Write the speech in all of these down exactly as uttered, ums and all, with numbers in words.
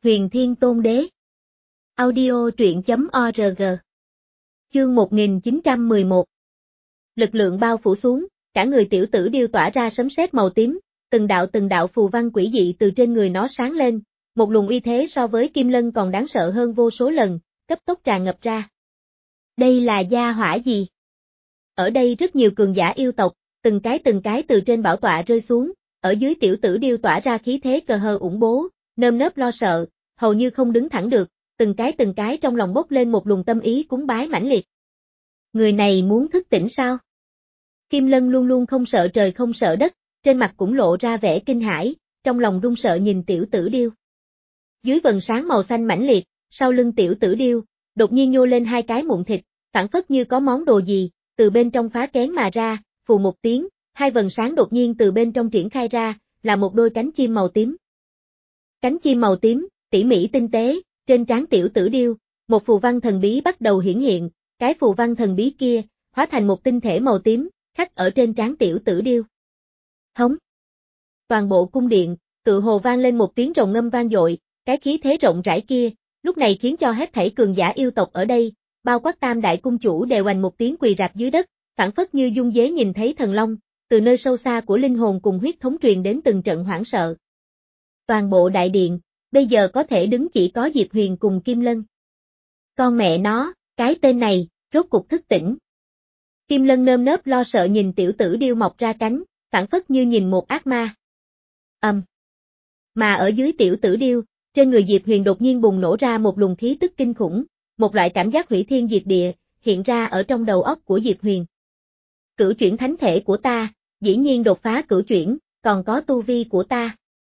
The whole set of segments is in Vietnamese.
Huyền Thiên Tôn Đế. Audio truyện chấm org. Chương một nghìn chín trăm mười một. Lực lượng bao phủ xuống, cả người tiểu tử điêu tỏa ra sấm sét màu tím, từng đạo từng đạo phù văn quỷ dị từ trên người nó sáng lên, một luồng uy thế so với Kim Lân còn đáng sợ hơn vô số lần, cấp tốc tràn ngập ra. Đây là gia hỏa gì? Ở đây rất nhiều cường giả yêu tộc, từng cái từng cái từ trên bảo tọa rơi xuống, ở dưới tiểu tử điêu tỏa ra khí thế cờ hờ ủng bố, nơm nớp lo sợ, hầu như không đứng thẳng được, từng cái từng cái trong lòng bốc lên một luồng tâm ý cúng bái mãnh liệt. Người này muốn thức tỉnh sao? Kim Lân luôn luôn không sợ trời không sợ đất, trên mặt cũng lộ ra vẻ kinh hãi, trong lòng run sợ nhìn tiểu tử điêu. Dưới vầng sáng màu xanh mãnh liệt, sau lưng tiểu tử điêu, đột nhiên nhô lên hai cái mụn thịt, phảng phất như có món đồ gì, từ bên trong phá kén mà ra, phù một tiếng, hai vầng sáng đột nhiên từ bên trong triển khai ra, là một đôi cánh chim màu tím. Cánh chim màu tím, tỉ mỉ tinh tế, trên trán tiểu tử điêu, một phù văn thần bí bắt đầu hiển hiện, cái phù văn thần bí kia, hóa thành một tinh thể màu tím, khắc ở trên trán tiểu tử điêu. Hống! Toàn bộ cung điện, tự hồ vang lên một tiếng rồng ngâm vang dội, cái khí thế rộng rãi kia, lúc này khiến cho hết thảy cường giả yêu tộc ở đây, bao quát tam đại cung chủ đều oành một tiếng quỳ rạp dưới đất, phảng phất như dung dế nhìn thấy thần long, từ nơi sâu xa của linh hồn cùng huyết thống truyền đến từng trận hoảng sợ. Toàn bộ đại điện, bây giờ có thể đứng chỉ có Diệp Huyền cùng Kim Lân. Con mẹ nó, cái tên này, rốt cục thức tỉnh. Kim Lân nơm nớp lo sợ nhìn tiểu tử điêu mọc ra cánh, phảng phất như nhìn một ác ma. Ầm. Um. Mà ở dưới tiểu tử điêu, trên người Diệp Huyền đột nhiên bùng nổ ra một luồng khí tức kinh khủng, một loại cảm giác hủy thiên diệt địa, hiện ra ở trong đầu óc của Diệp Huyền. Cửu chuyển thánh thể của ta, dĩ nhiên đột phá cửu chuyển, còn có tu vi của ta.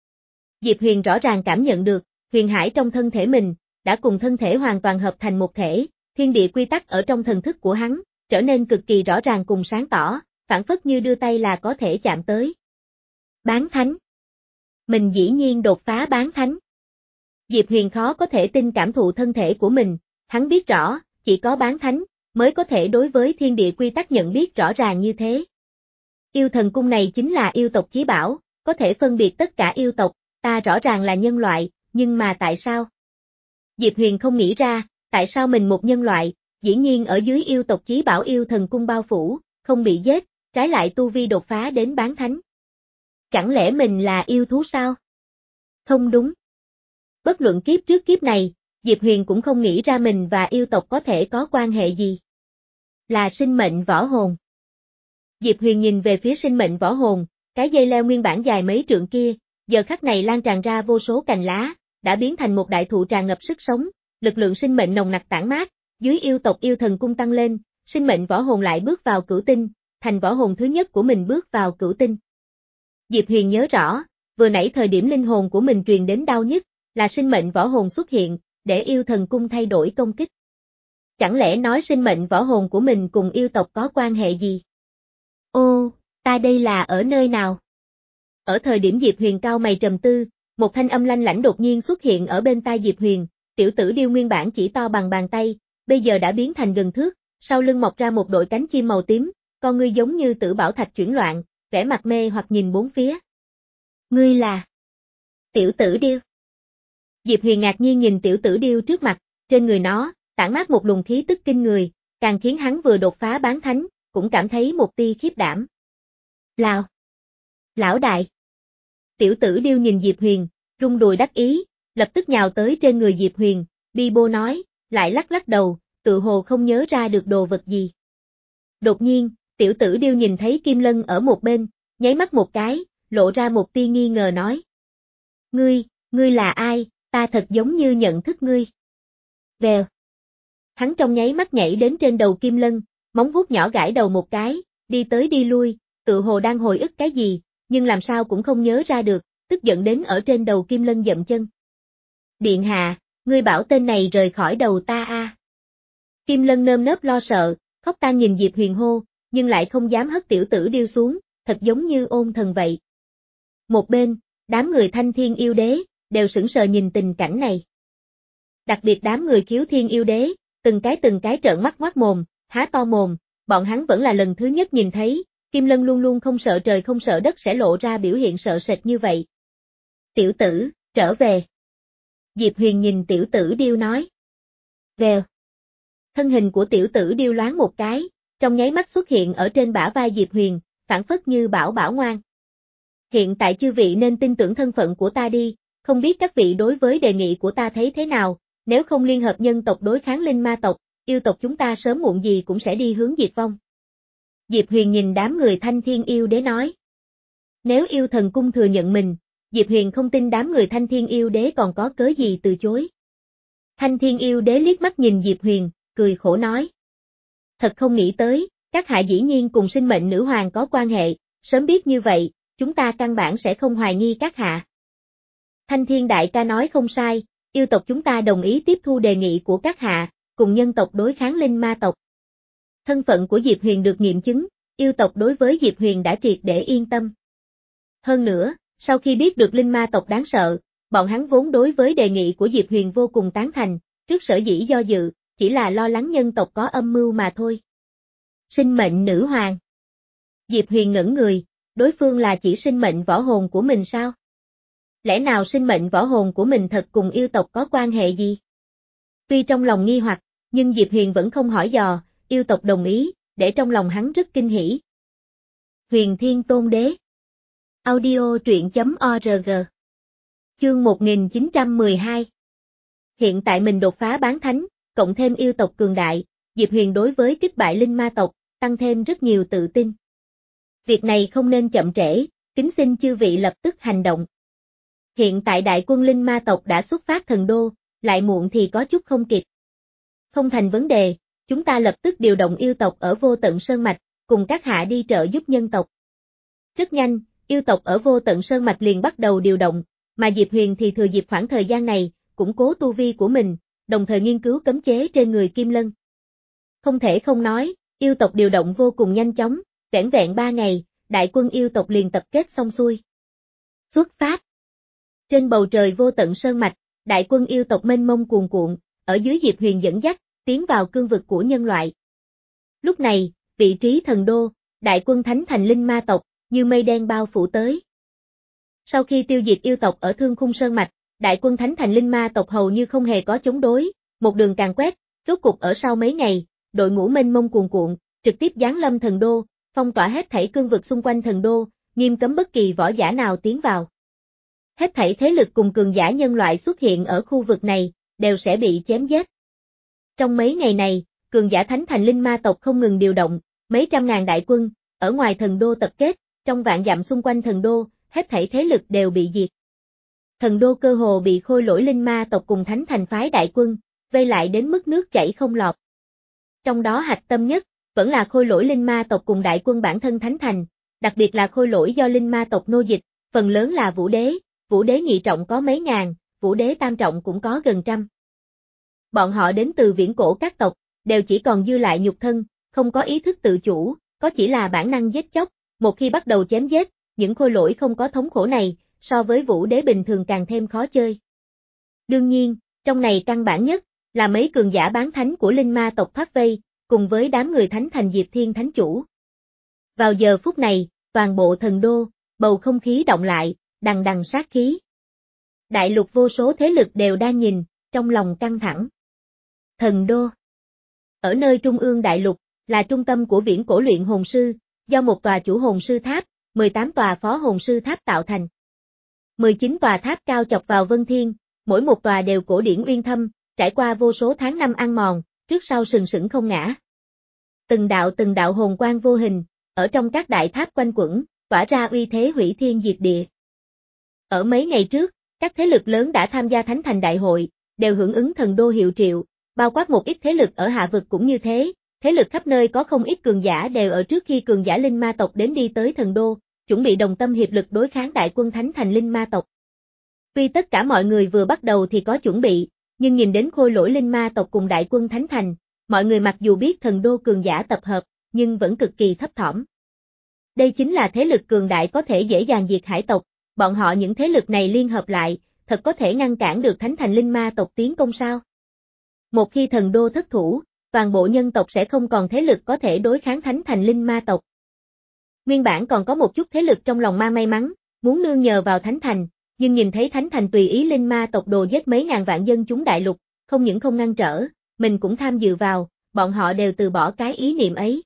Diệp Huyền rõ ràng cảm nhận được, huyền hải trong thân thể mình, đã cùng thân thể hoàn toàn hợp thành một thể, thiên địa quy tắc ở trong thần thức của hắn, trở nên cực kỳ rõ ràng cùng sáng tỏ, phảng phất như đưa tay là có thể chạm tới. Bán thánh. Mình dĩ nhiên đột phá bán thánh. Diệp Huyền khó có thể tin cảm thụ thân thể của mình, hắn biết rõ, chỉ có bán thánh, mới có thể đối với thiên địa quy tắc nhận biết rõ ràng như thế. Yêu thần cung này chính là yêu tộc chí bảo, có thể phân biệt tất cả yêu tộc, ta rõ ràng là nhân loại, nhưng mà tại sao? Diệp Huyền không nghĩ ra, tại sao mình một nhân loại, dĩ nhiên ở dưới yêu tộc chí bảo yêu thần cung bao phủ, không bị giết, trái lại tu vi đột phá đến bán thánh. Chẳng lẽ mình là yêu thú sao? Không đúng. Bất luận kiếp trước kiếp này, Diệp Huyền cũng không nghĩ ra mình và yêu tộc có thể có quan hệ gì. Là sinh mệnh võ hồn. Diệp Huyền nhìn về phía sinh mệnh võ hồn, cái dây leo nguyên bản dài mấy trượng kia, giờ khắc này lan tràn ra vô số cành lá, đã biến thành một đại thụ tràn ngập sức sống, lực lượng sinh mệnh nồng nặc tản mát, dưới yêu tộc yêu thần cung tăng lên, sinh mệnh võ hồn lại bước vào cửu tinh, thành võ hồn thứ nhất của mình bước vào cửu tinh. Diệp Huyền nhớ rõ, vừa nãy thời điểm linh hồn của mình truyền đến đau nhất, là sinh mệnh võ hồn xuất hiện, để yêu thần cung thay đổi công kích. Chẳng lẽ nói sinh mệnh võ hồn của mình cùng yêu tộc có quan hệ gì? Ô, ta đây là ở nơi nào? Ở thời điểm Diệp Huyền cao mày trầm tư, một thanh âm lanh lảnh đột nhiên xuất hiện ở bên tai Diệp Huyền, tiểu tử điêu nguyên bản chỉ to bằng bàn tay, bây giờ đã biến thành gần thước, sau lưng mọc ra một đội cánh chim màu tím, con ngươi giống như tử bảo thạch chuyển loạn, vẻ mặt mê hoặc nhìn bốn phía. Ngươi là tiểu tử điêu. Diệp Huyền ngạc nhiên nhìn tiểu tử điêu trước mặt, trên người nó, tản mát một luồng khí tức kinh người, càng khiến hắn vừa đột phá bán thánh, cũng cảm thấy một tia khiếp đảm. Lào! Lão đại! Tiểu tử điêu nhìn Diệp Huyền, rung đùi đắc ý, lập tức nhào tới trên người Diệp Huyền, bi bô nói, lại lắc lắc đầu, tự hồ không nhớ ra được đồ vật gì. Đột nhiên, tiểu tử điêu nhìn thấy Kim Lân ở một bên, nháy mắt một cái, lộ ra một tia nghi ngờ nói. Ngươi, ngươi là ai, ta thật giống như nhận thức ngươi. Vèo. Hắn trong nháy mắt nhảy đến trên đầu Kim Lân, móng vuốt nhỏ gãi đầu một cái, đi tới đi lui, tự hồ đang hồi ức cái gì, nhưng làm sao cũng không nhớ ra được, tức giận đến ở trên đầu Kim Lân dậm chân. Điện hạ, ngươi bảo tên này rời khỏi đầu ta a. À. Kim Lân nơm nớp lo sợ, khóc tang nhìn Diệp Huyền hô, nhưng lại không dám hất tiểu tử điêu xuống, thật giống như ôn thần vậy. Một bên, đám người Thanh Thiên Yêu Đế, đều sững sờ nhìn tình cảnh này. Đặc biệt đám người Khiếu Thiên Yêu Đế, từng cái từng cái trợn mắt ngoác mồm, há to mồm, bọn hắn vẫn là lần thứ nhất nhìn thấy, Kim Lân luôn luôn không sợ trời không sợ đất sẽ lộ ra biểu hiện sợ sệt như vậy. Tiểu tử, trở về. Diệp Huyền nhìn tiểu tử điêu nói. Vèo. Thân hình của tiểu tử điêu loáng một cái, trong nháy mắt xuất hiện ở trên bả vai Diệp Huyền, phản phất như bảo bảo ngoan. Hiện tại chư vị nên tin tưởng thân phận của ta đi, không biết các vị đối với đề nghị của ta thấy thế nào, nếu không liên hợp nhân tộc đối kháng linh ma tộc, yêu tộc chúng ta sớm muộn gì cũng sẽ đi hướng diệt vong. Diệp Huyền nhìn đám người Thanh Thiên Yêu Đế nói. Nếu yêu thần cung thừa nhận mình, Diệp Huyền không tin đám người Thanh Thiên Yêu Đế còn có cớ gì từ chối. Thanh Thiên Yêu Đế liếc mắt nhìn Diệp Huyền, cười khổ nói. Thật không nghĩ tới, các hạ dĩ nhiên cùng sinh mệnh nữ hoàng có quan hệ, sớm biết như vậy, chúng ta căn bản sẽ không hoài nghi các hạ. Thanh Thiên Đại ca nói không sai, yêu tộc chúng ta đồng ý tiếp thu đề nghị của các hạ, cùng nhân tộc đối kháng linh ma tộc. Thân phận của Diệp Huyền được nghiệm chứng, yêu tộc đối với Diệp Huyền đã triệt để yên tâm. Hơn nữa, sau khi biết được linh ma tộc đáng sợ, bọn hắn vốn đối với đề nghị của Diệp Huyền vô cùng tán thành, trước sở dĩ do dự, chỉ là lo lắng nhân tộc có âm mưu mà thôi. Sinh mệnh nữ hoàng. Diệp Huyền ngẩn người, đối phương là chỉ sinh mệnh võ hồn của mình sao? Lẽ nào sinh mệnh võ hồn của mình thật cùng yêu tộc có quan hệ gì? Tuy trong lòng nghi hoặc, nhưng Diệp Huyền vẫn không hỏi dò, yêu tộc đồng ý, để trong lòng hắn rất kinh hỉ. Huyền Thiên Tôn Đế. Audio truyện chấm org. Chương một nghìn chín trăm mười hai. Hiện tại mình đột phá bán thánh, cộng thêm yêu tộc cường đại, Diệp Huyền đối với kích bại linh ma tộc, tăng thêm rất nhiều tự tin. Việc này không nên chậm trễ, kính xin chư vị lập tức hành động. Hiện tại đại quân linh ma tộc đã xuất phát thần đô, lại muộn thì có chút không kịp. Không thành vấn đề, chúng ta lập tức điều động yêu tộc ở Vô Tận Sơn Mạch, cùng các hạ đi trợ giúp nhân tộc. Rất nhanh, yêu tộc ở Vô Tận Sơn Mạch liền bắt đầu điều động, mà Diệp Huyền thì thừa dịp khoảng thời gian này, củng cố tu vi của mình, đồng thời nghiên cứu cấm chế trên người Kim Lân. Không thể không nói, yêu tộc điều động vô cùng nhanh chóng, vẻn vẹn ba ngày, đại quân yêu tộc liền tập kết xong xuôi. Xuất phát. Trên bầu trời Vô Tận Sơn Mạch, đại quân yêu tộc mênh mông cuồn cuộn, ở dưới Diệp Huyền dẫn dắt, tiến vào cương vực của nhân loại. Lúc này, vị trí thần đô, đại quân thánh thành linh ma tộc, như mây đen bao phủ tới. Sau khi tiêu diệt yêu tộc ở Thương Khung Sơn Mạch, đại quân thánh thành linh ma tộc hầu như không hề có chống đối, một đường càn quét, rốt cục ở sau mấy ngày, đội ngũ mênh mông cuồn cuộn, trực tiếp giáng lâm thần đô, phong tỏa hết thảy cương vực xung quanh thần đô, nghiêm cấm bất kỳ võ giả nào tiến vào. Hết thảy thế lực cùng cường giả nhân loại xuất hiện ở khu vực này, đều sẽ bị chém giết. Trong mấy ngày này, cường giả thánh thành linh ma tộc không ngừng điều động, mấy trăm ngàn đại quân, ở ngoài thần đô tập kết, trong vạn dặm xung quanh thần đô, hết thảy thế lực đều bị diệt. Thần đô cơ hồ bị khôi lỗi linh ma tộc cùng thánh thành phái đại quân, vây lại đến mức nước chảy không lọt. Trong đó hạch tâm nhất, vẫn là khôi lỗi linh ma tộc cùng đại quân bản thân thánh thành, đặc biệt là khôi lỗi do linh ma tộc nô dịch, phần lớn là vũ đế, vũ đế nhị trọng có mấy ngàn, vũ đế tam trọng cũng có gần trăm. Bọn họ đến từ viễn cổ các tộc, đều chỉ còn dư lại nhục thân, không có ý thức tự chủ, có chỉ là bản năng giết chóc, một khi bắt đầu chém giết, những khôi lỗi không có thống khổ này, so với vũ đế bình thường càng thêm khó chơi. Đương nhiên, trong này căn bản nhất, là mấy cường giả bán thánh của linh ma tộc thoát vây, cùng với đám người thánh thành Diệp Thiên Thánh Chủ. Vào giờ phút này, toàn bộ thần đô, bầu không khí động lại, đằng đằng sát khí. Đại lục vô số thế lực đều đang nhìn, trong lòng căng thẳng. Thần đô. Ở nơi trung ương đại lục, là trung tâm của viễn cổ luyện hồn sư, do một tòa chủ hồn sư tháp, mười tám tòa phó hồn sư tháp tạo thành. mười chín tòa tháp cao chọc vào vân thiên, mỗi một tòa đều cổ điển uyên thâm, trải qua vô số tháng năm ăn mòn, trước sau sừng sững không ngã. Từng đạo từng đạo hồn quang vô hình, ở trong các đại tháp quanh quẩn, tỏa ra uy thế hủy thiên diệt địa. Ở mấy ngày trước, các thế lực lớn đã tham gia Thánh Thành Đại hội, đều hưởng ứng thần đô hiệu triệu, bao quát một ít thế lực ở hạ vực cũng như thế, thế lực khắp nơi có không ít cường giả đều ở trước khi cường giả linh ma tộc đến đi tới thần đô, chuẩn bị đồng tâm hiệp lực đối kháng đại quân Thánh Thành linh ma tộc. Tuy tất cả mọi người vừa bắt đầu thì có chuẩn bị, nhưng nhìn đến khôi lỗi linh ma tộc cùng đại quân Thánh Thành, mọi người mặc dù biết thần đô cường giả tập hợp, nhưng vẫn cực kỳ thấp thỏm. Đây chính là thế lực cường đại có thể dễ dàng diệt hải tộc, bọn họ những thế lực này liên hợp lại, thật có thể ngăn cản được Thánh Thành linh ma tộc tiến công sao? Một khi thần đô thất thủ, toàn bộ nhân tộc sẽ không còn thế lực có thể đối kháng Thánh Thành linh ma tộc. Nguyên bản còn có một chút thế lực trong lòng ma may mắn, muốn nương nhờ vào Thánh Thành, nhưng nhìn thấy Thánh Thành tùy ý linh ma tộc đồ giết mấy ngàn vạn dân chúng đại lục, không những không ngăn trở, mình cũng tham dự vào, bọn họ đều từ bỏ cái ý niệm ấy.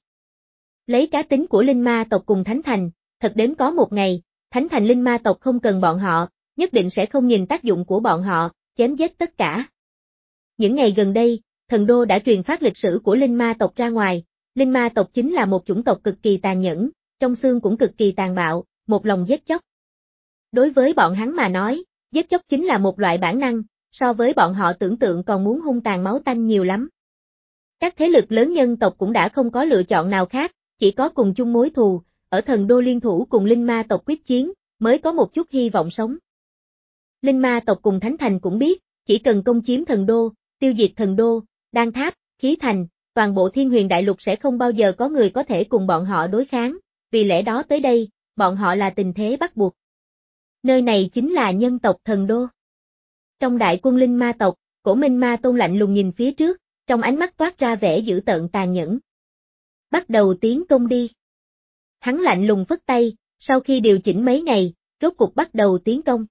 Lấy cá tính của linh ma tộc cùng Thánh Thành, thật đến có một ngày, Thánh Thành linh ma tộc không cần bọn họ, nhất định sẽ không nhìn tác dụng của bọn họ, chém giết tất cả. Những ngày gần đây, Thần Đô đã truyền phát lịch sử của linh ma tộc ra ngoài, linh ma tộc chính là một chủng tộc cực kỳ tàn nhẫn, trong xương cũng cực kỳ tàn bạo, một lòng giết chóc. Đối với bọn hắn mà nói, giết chóc chính là một loại bản năng, so với bọn họ tưởng tượng còn muốn hung tàn máu tanh nhiều lắm. Các thế lực lớn nhân tộc cũng đã không có lựa chọn nào khác, chỉ có cùng chung mối thù, ở Thần Đô liên thủ cùng linh ma tộc quyết chiến, mới có một chút hy vọng sống. Linh ma tộc cùng Thánh Thành cũng biết, chỉ cần công chiếm Thần Đô, tiêu diệt Thần Đô, Đan Tháp, Khí Thành, toàn bộ Thiên Huyền Đại Lục sẽ không bao giờ có người có thể cùng bọn họ đối kháng, vì lẽ đó tới đây, bọn họ là tình thế bắt buộc. Nơi này chính là nhân tộc Thần Đô. Trong đại quân linh ma tộc, Cổ Minh Ma Tôn lạnh lùng nhìn phía trước, trong ánh mắt toát ra vẻ dữ tợn tàn nhẫn. Bắt đầu tiến công đi. Hắn lạnh lùng phất tay, sau khi điều chỉnh mấy ngày, rốt cục bắt đầu tiến công.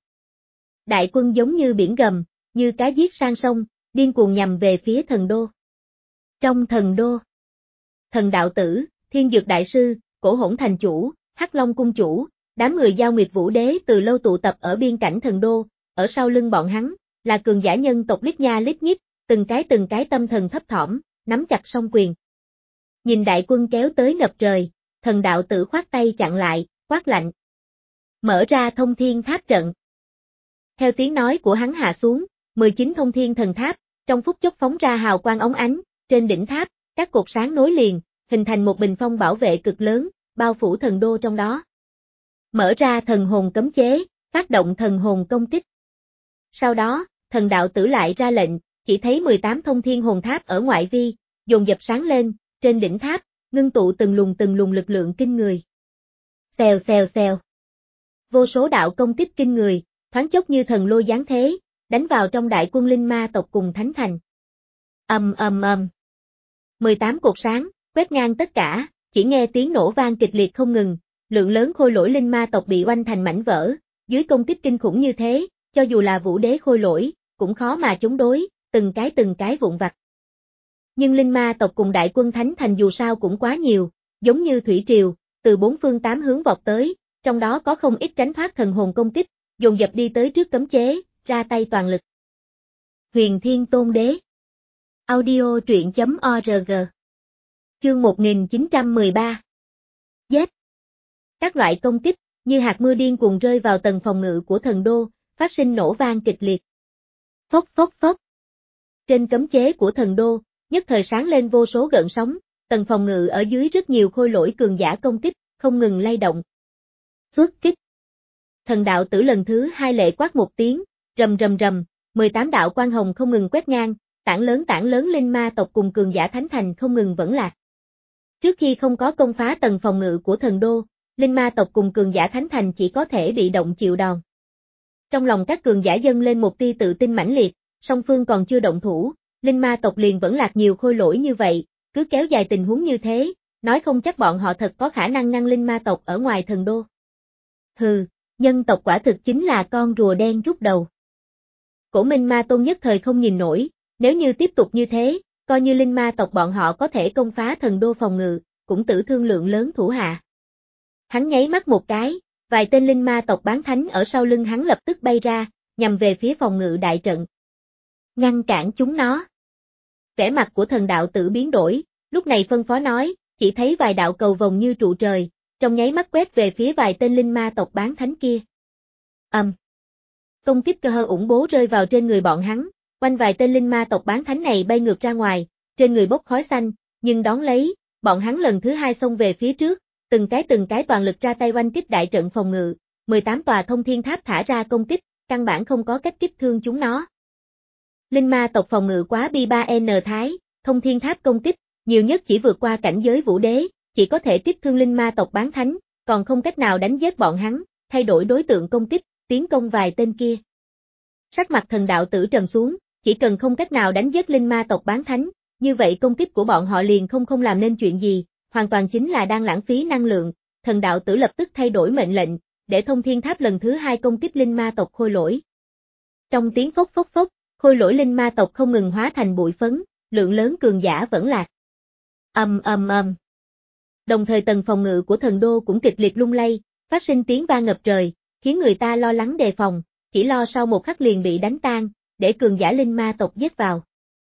Đại quân giống như biển gầm, như cá giết sang sông, điên cuồng nhằm về phía Thần Đô. Trong Thần Đô, Thần Đạo Tử, Thiên Dược Đại Sư, Cổ Hỗn Thành Chủ, Hắc Long Cung Chủ, đám người Giao Nguyệt Vũ Đế từ lâu tụ tập ở biên cảnh Thần Đô, ở sau lưng bọn hắn, là cường giả nhân tộc lít nha lít nhít, từng cái từng cái tâm thần thấp thỏm, nắm chặt song quyền. Nhìn đại quân kéo tới ngập trời, Thần Đạo Tử khoát tay chặn lại, quát lạnh. Mở ra thông thiên tháp trận. Theo tiếng nói của hắn hạ xuống, mười chín thông thiên thần tháp, trong phút chốc phóng ra hào quang óng ánh, trên đỉnh tháp, các cột sáng nối liền, hình thành một bình phong bảo vệ cực lớn, bao phủ Thần Đô trong đó. Mở ra thần hồn cấm chế, phát động thần hồn công kích. Sau đó, Thần Đạo Tử lại ra lệnh, chỉ thấy mười tám thông thiên hồn tháp ở ngoại vi, dồn dập sáng lên, trên đỉnh tháp, ngưng tụ từng luồng từng luồng lực lượng kinh người. Xèo xèo xèo. Vô số đạo công kích kinh người, thoáng chốc như thần lôi giáng thế, đánh vào trong đại quân linh ma tộc cùng Thánh Thành. Ầm ầm ầm. mười tám cột sáng, quét ngang tất cả, chỉ nghe tiếng nổ vang kịch liệt không ngừng, lượng lớn khôi lỗi linh ma tộc bị oanh thành mảnh vỡ, dưới công kích kinh khủng như thế, cho dù là Vũ Đế khôi lỗi, cũng khó mà chống đối, từng cái từng cái vụn vặt. Nhưng linh ma tộc cùng đại quân Thánh Thành dù sao cũng quá nhiều, giống như thủy triều, từ bốn phương tám hướng vọt tới, trong đó có không ít tránh thoát thần hồn công kích, dồn dập đi tới trước cấm chế, ra tay toàn lực. Huyền Thiên Tôn Đế. Audio truyện chấm org. Chương một nghìn chín trăm mười ba. Giết. Các loại công kích, như hạt mưa điên cuồng rơi vào tầng phòng ngự của Thần Đô, phát sinh nổ vang kịch liệt. Phốc phốc phốc. Trên cấm chế của Thần Đô, nhất thời sáng lên vô số gợn sóng, tầng phòng ngự ở dưới rất nhiều khôi lỗi cường giả công kích, không ngừng lay động. Xuất kích. Thần Đạo Tử lần thứ hai lệ quát một tiếng, rầm rầm rầm, mười tám đạo quang hồng không ngừng quét ngang, tảng lớn tảng lớn linh ma tộc cùng cường giả Thánh Thành không ngừng vẫn lạc. Trước khi không có công phá tầng phòng ngự của Thần Đô, linh ma tộc cùng cường giả Thánh Thành chỉ có thể bị động chịu đòn. Trong lòng các cường giả dâng lên một tia tự tin mãnh liệt, song phương còn chưa động thủ, linh ma tộc liền vẫn lạc nhiều khôi lỗi như vậy, cứ kéo dài tình huống như thế, nói không chắc bọn họ thật có khả năng ngăn linh ma tộc ở ngoài Thần Đô. Hừ, nhân tộc quả thực chính là con rùa đen rút đầu. Cổ Minh Ma Tôn nhất thời không nhìn nổi, nếu như tiếp tục như thế, coi như linh ma tộc bọn họ có thể công phá Thần Đô phòng ngự, cũng tử thương lượng lớn thủ hạ. Hắn nháy mắt một cái, vài tên linh ma tộc bán thánh ở sau lưng hắn lập tức bay ra, nhằm về phía phòng ngự đại trận. Ngăn cản chúng nó. Vẻ mặt của Thần Đạo Tử biến đổi, lúc này phân phó nói, chỉ thấy vài đạo cầu vồng như trụ trời, trong nháy mắt quét về phía vài tên linh ma tộc bán thánh kia. Ầm. Um. Công kích cơ hơ ủng bố rơi vào trên người bọn hắn, quanh vài tên linh ma tộc bán thánh này bay ngược ra ngoài, trên người bốc khói xanh, nhưng đón lấy, bọn hắn lần thứ hai xông về phía trước, từng cái từng cái toàn lực ra tay oanh kích đại trận phòng ngự, mười tám tòa thông thiên tháp thả ra công kích, căn bản không có cách kích thương chúng nó. Linh ma tộc phòng ngự quá bi ba N thái, thông thiên tháp công kích, nhiều nhất chỉ vượt qua cảnh giới Vũ Đế, chỉ có thể tiếp thương linh ma tộc bán thánh, còn không cách nào đánh giết bọn hắn, thay đổi đối tượng công kích, tiến công vài tên kia. Sắc mặt Thần Đạo Tử trầm xuống, chỉ cần không cách nào đánh giết linh ma tộc bán thánh, như vậy công kích của bọn họ liền không không làm nên chuyện gì, hoàn toàn chính là đang lãng phí năng lượng. Thần Đạo Tử lập tức thay đổi mệnh lệnh, để thông thiên tháp lần thứ hai công kích linh ma tộc khôi lỗi. Trong tiếng phốc phốc phốc, khôi lỗi linh ma tộc không ngừng hóa thành bụi phấn, lượng lớn cường giả vẫn lạc. Ầm ầm ầm. Đồng thời tầng phòng ngự của thần đô cũng kịch liệt lung lay, phát sinh tiếng vang ngập trời, khiến người ta lo lắng đề phòng, chỉ lo sau một khắc liền bị đánh tan, để cường giả linh ma tộc giết vào.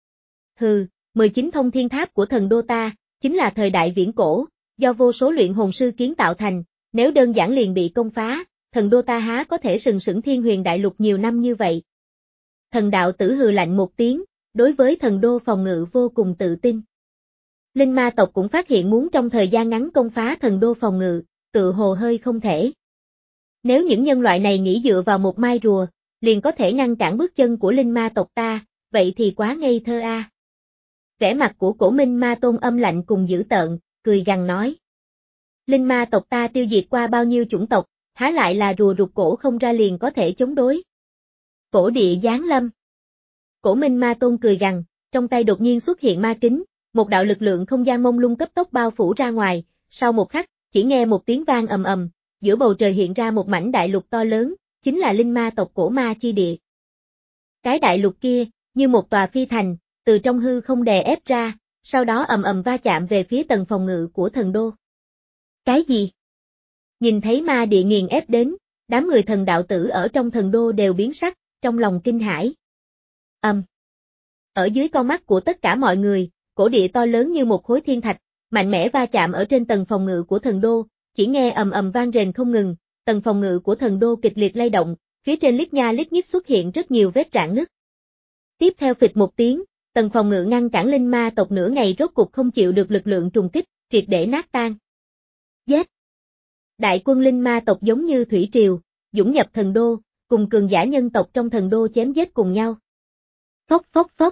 Hừ, mười chín thông thiên tháp của thần đô ta, chính là thời đại viễn cổ, do vô số luyện hồn sư kiến tạo thành, nếu đơn giản liền bị công phá, thần đô ta há có thể sừng sững thiên huyền đại lục nhiều năm như vậy. Thần đạo tử hừ lạnh một tiếng, đối với thần đô phòng ngự vô cùng tự tin. Linh ma tộc cũng phát hiện muốn trong thời gian ngắn công phá thần đô phòng ngự, tự hồ hơi không thể. Nếu những nhân loại này nghĩ dựa vào một mai rùa, liền có thể ngăn cản bước chân của linh ma tộc ta, vậy thì quá ngây thơ a. À. Vẻ mặt của Cổ Minh Ma Tôn âm lạnh cùng dữ tợn, cười gằn nói. Linh ma tộc ta tiêu diệt qua bao nhiêu chủng tộc, há lại là rùa rụt cổ không ra liền có thể chống đối. Cổ địa giáng lâm. Cổ Minh Ma Tôn cười gằn, trong tay đột nhiên xuất hiện ma kính, một đạo lực lượng không gian mông lung cấp tốc bao phủ ra ngoài, sau một khắc, chỉ nghe một tiếng vang ầm ầm, giữa bầu trời hiện ra một mảnh đại lục to lớn, chính là linh ma tộc Cổ Ma chi địa. Cái đại lục kia, như một tòa phi thành, từ trong hư không đè ép ra, sau đó ầm ầm va chạm về phía tầng phòng ngự của thần đô. Cái gì? Nhìn thấy ma địa nghiền ép đến, đám người thần đạo tử ở trong thần đô đều biến sắc, trong lòng kinh hãi. Ầm. Ở dưới con mắt của tất cả mọi người, cổ địa to lớn như một khối thiên thạch, mạnh mẽ va chạm ở trên tầng phòng ngự của thần đô, chỉ nghe ầm ầm vang rền không ngừng, tầng phòng ngự của thần đô kịch liệt lay động, phía trên lít nha lít nhít xuất hiện rất nhiều vết rạn nứt. Tiếp theo phịch một tiếng, tầng phòng ngự ngăn cản linh ma tộc nửa ngày rốt cục không chịu được lực lượng trùng kích, triệt để nát tan. Giết! Đại quân linh ma tộc giống như thủy triều, dũng nhập thần đô, cùng cường giả nhân tộc trong thần đô chém giết cùng nhau. Phốc phốc phốc.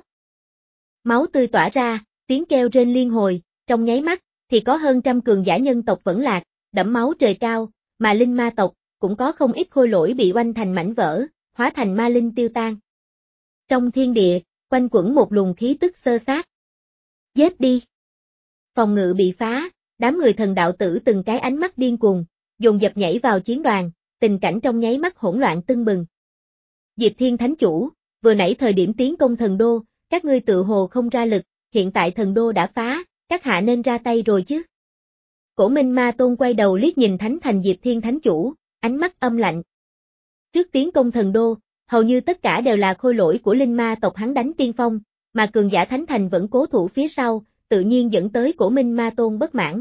Máu tươi tỏa ra, tiếng kêu rên liên hồi, trong nháy mắt, thì có hơn trăm cường giả nhân tộc vẫn lạc, đẫm máu trời cao, mà linh ma tộc, cũng có không ít khôi lỗi bị oanh thành mảnh vỡ, hóa thành ma linh tiêu tan. Trong thiên địa, quanh quẩn một luồng khí tức xơ xác. Giết đi! Phòng ngự bị phá, đám người thần đạo tử từng cái ánh mắt điên cuồng, dồn dập nhảy vào chiến đoàn, tình cảnh trong nháy mắt hỗn loạn tưng bừng. Diệp Thiên Thánh Chủ, vừa nãy thời điểm tiến công thần đô, các ngươi tự hồ không ra lực, hiện tại thần đô đã phá, các hạ nên ra tay rồi chứ. Cổ Minh Ma Tôn quay đầu liếc nhìn Thánh Thành Diệp Thiên Thánh Chủ, ánh mắt âm lạnh. Trước tiến công thần đô, hầu như tất cả đều là khôi lỗi của linh ma tộc hắn đánh tiên phong, mà cường giả Thánh Thành vẫn cố thủ phía sau, tự nhiên dẫn tới Cổ Minh Ma Tôn bất mãn.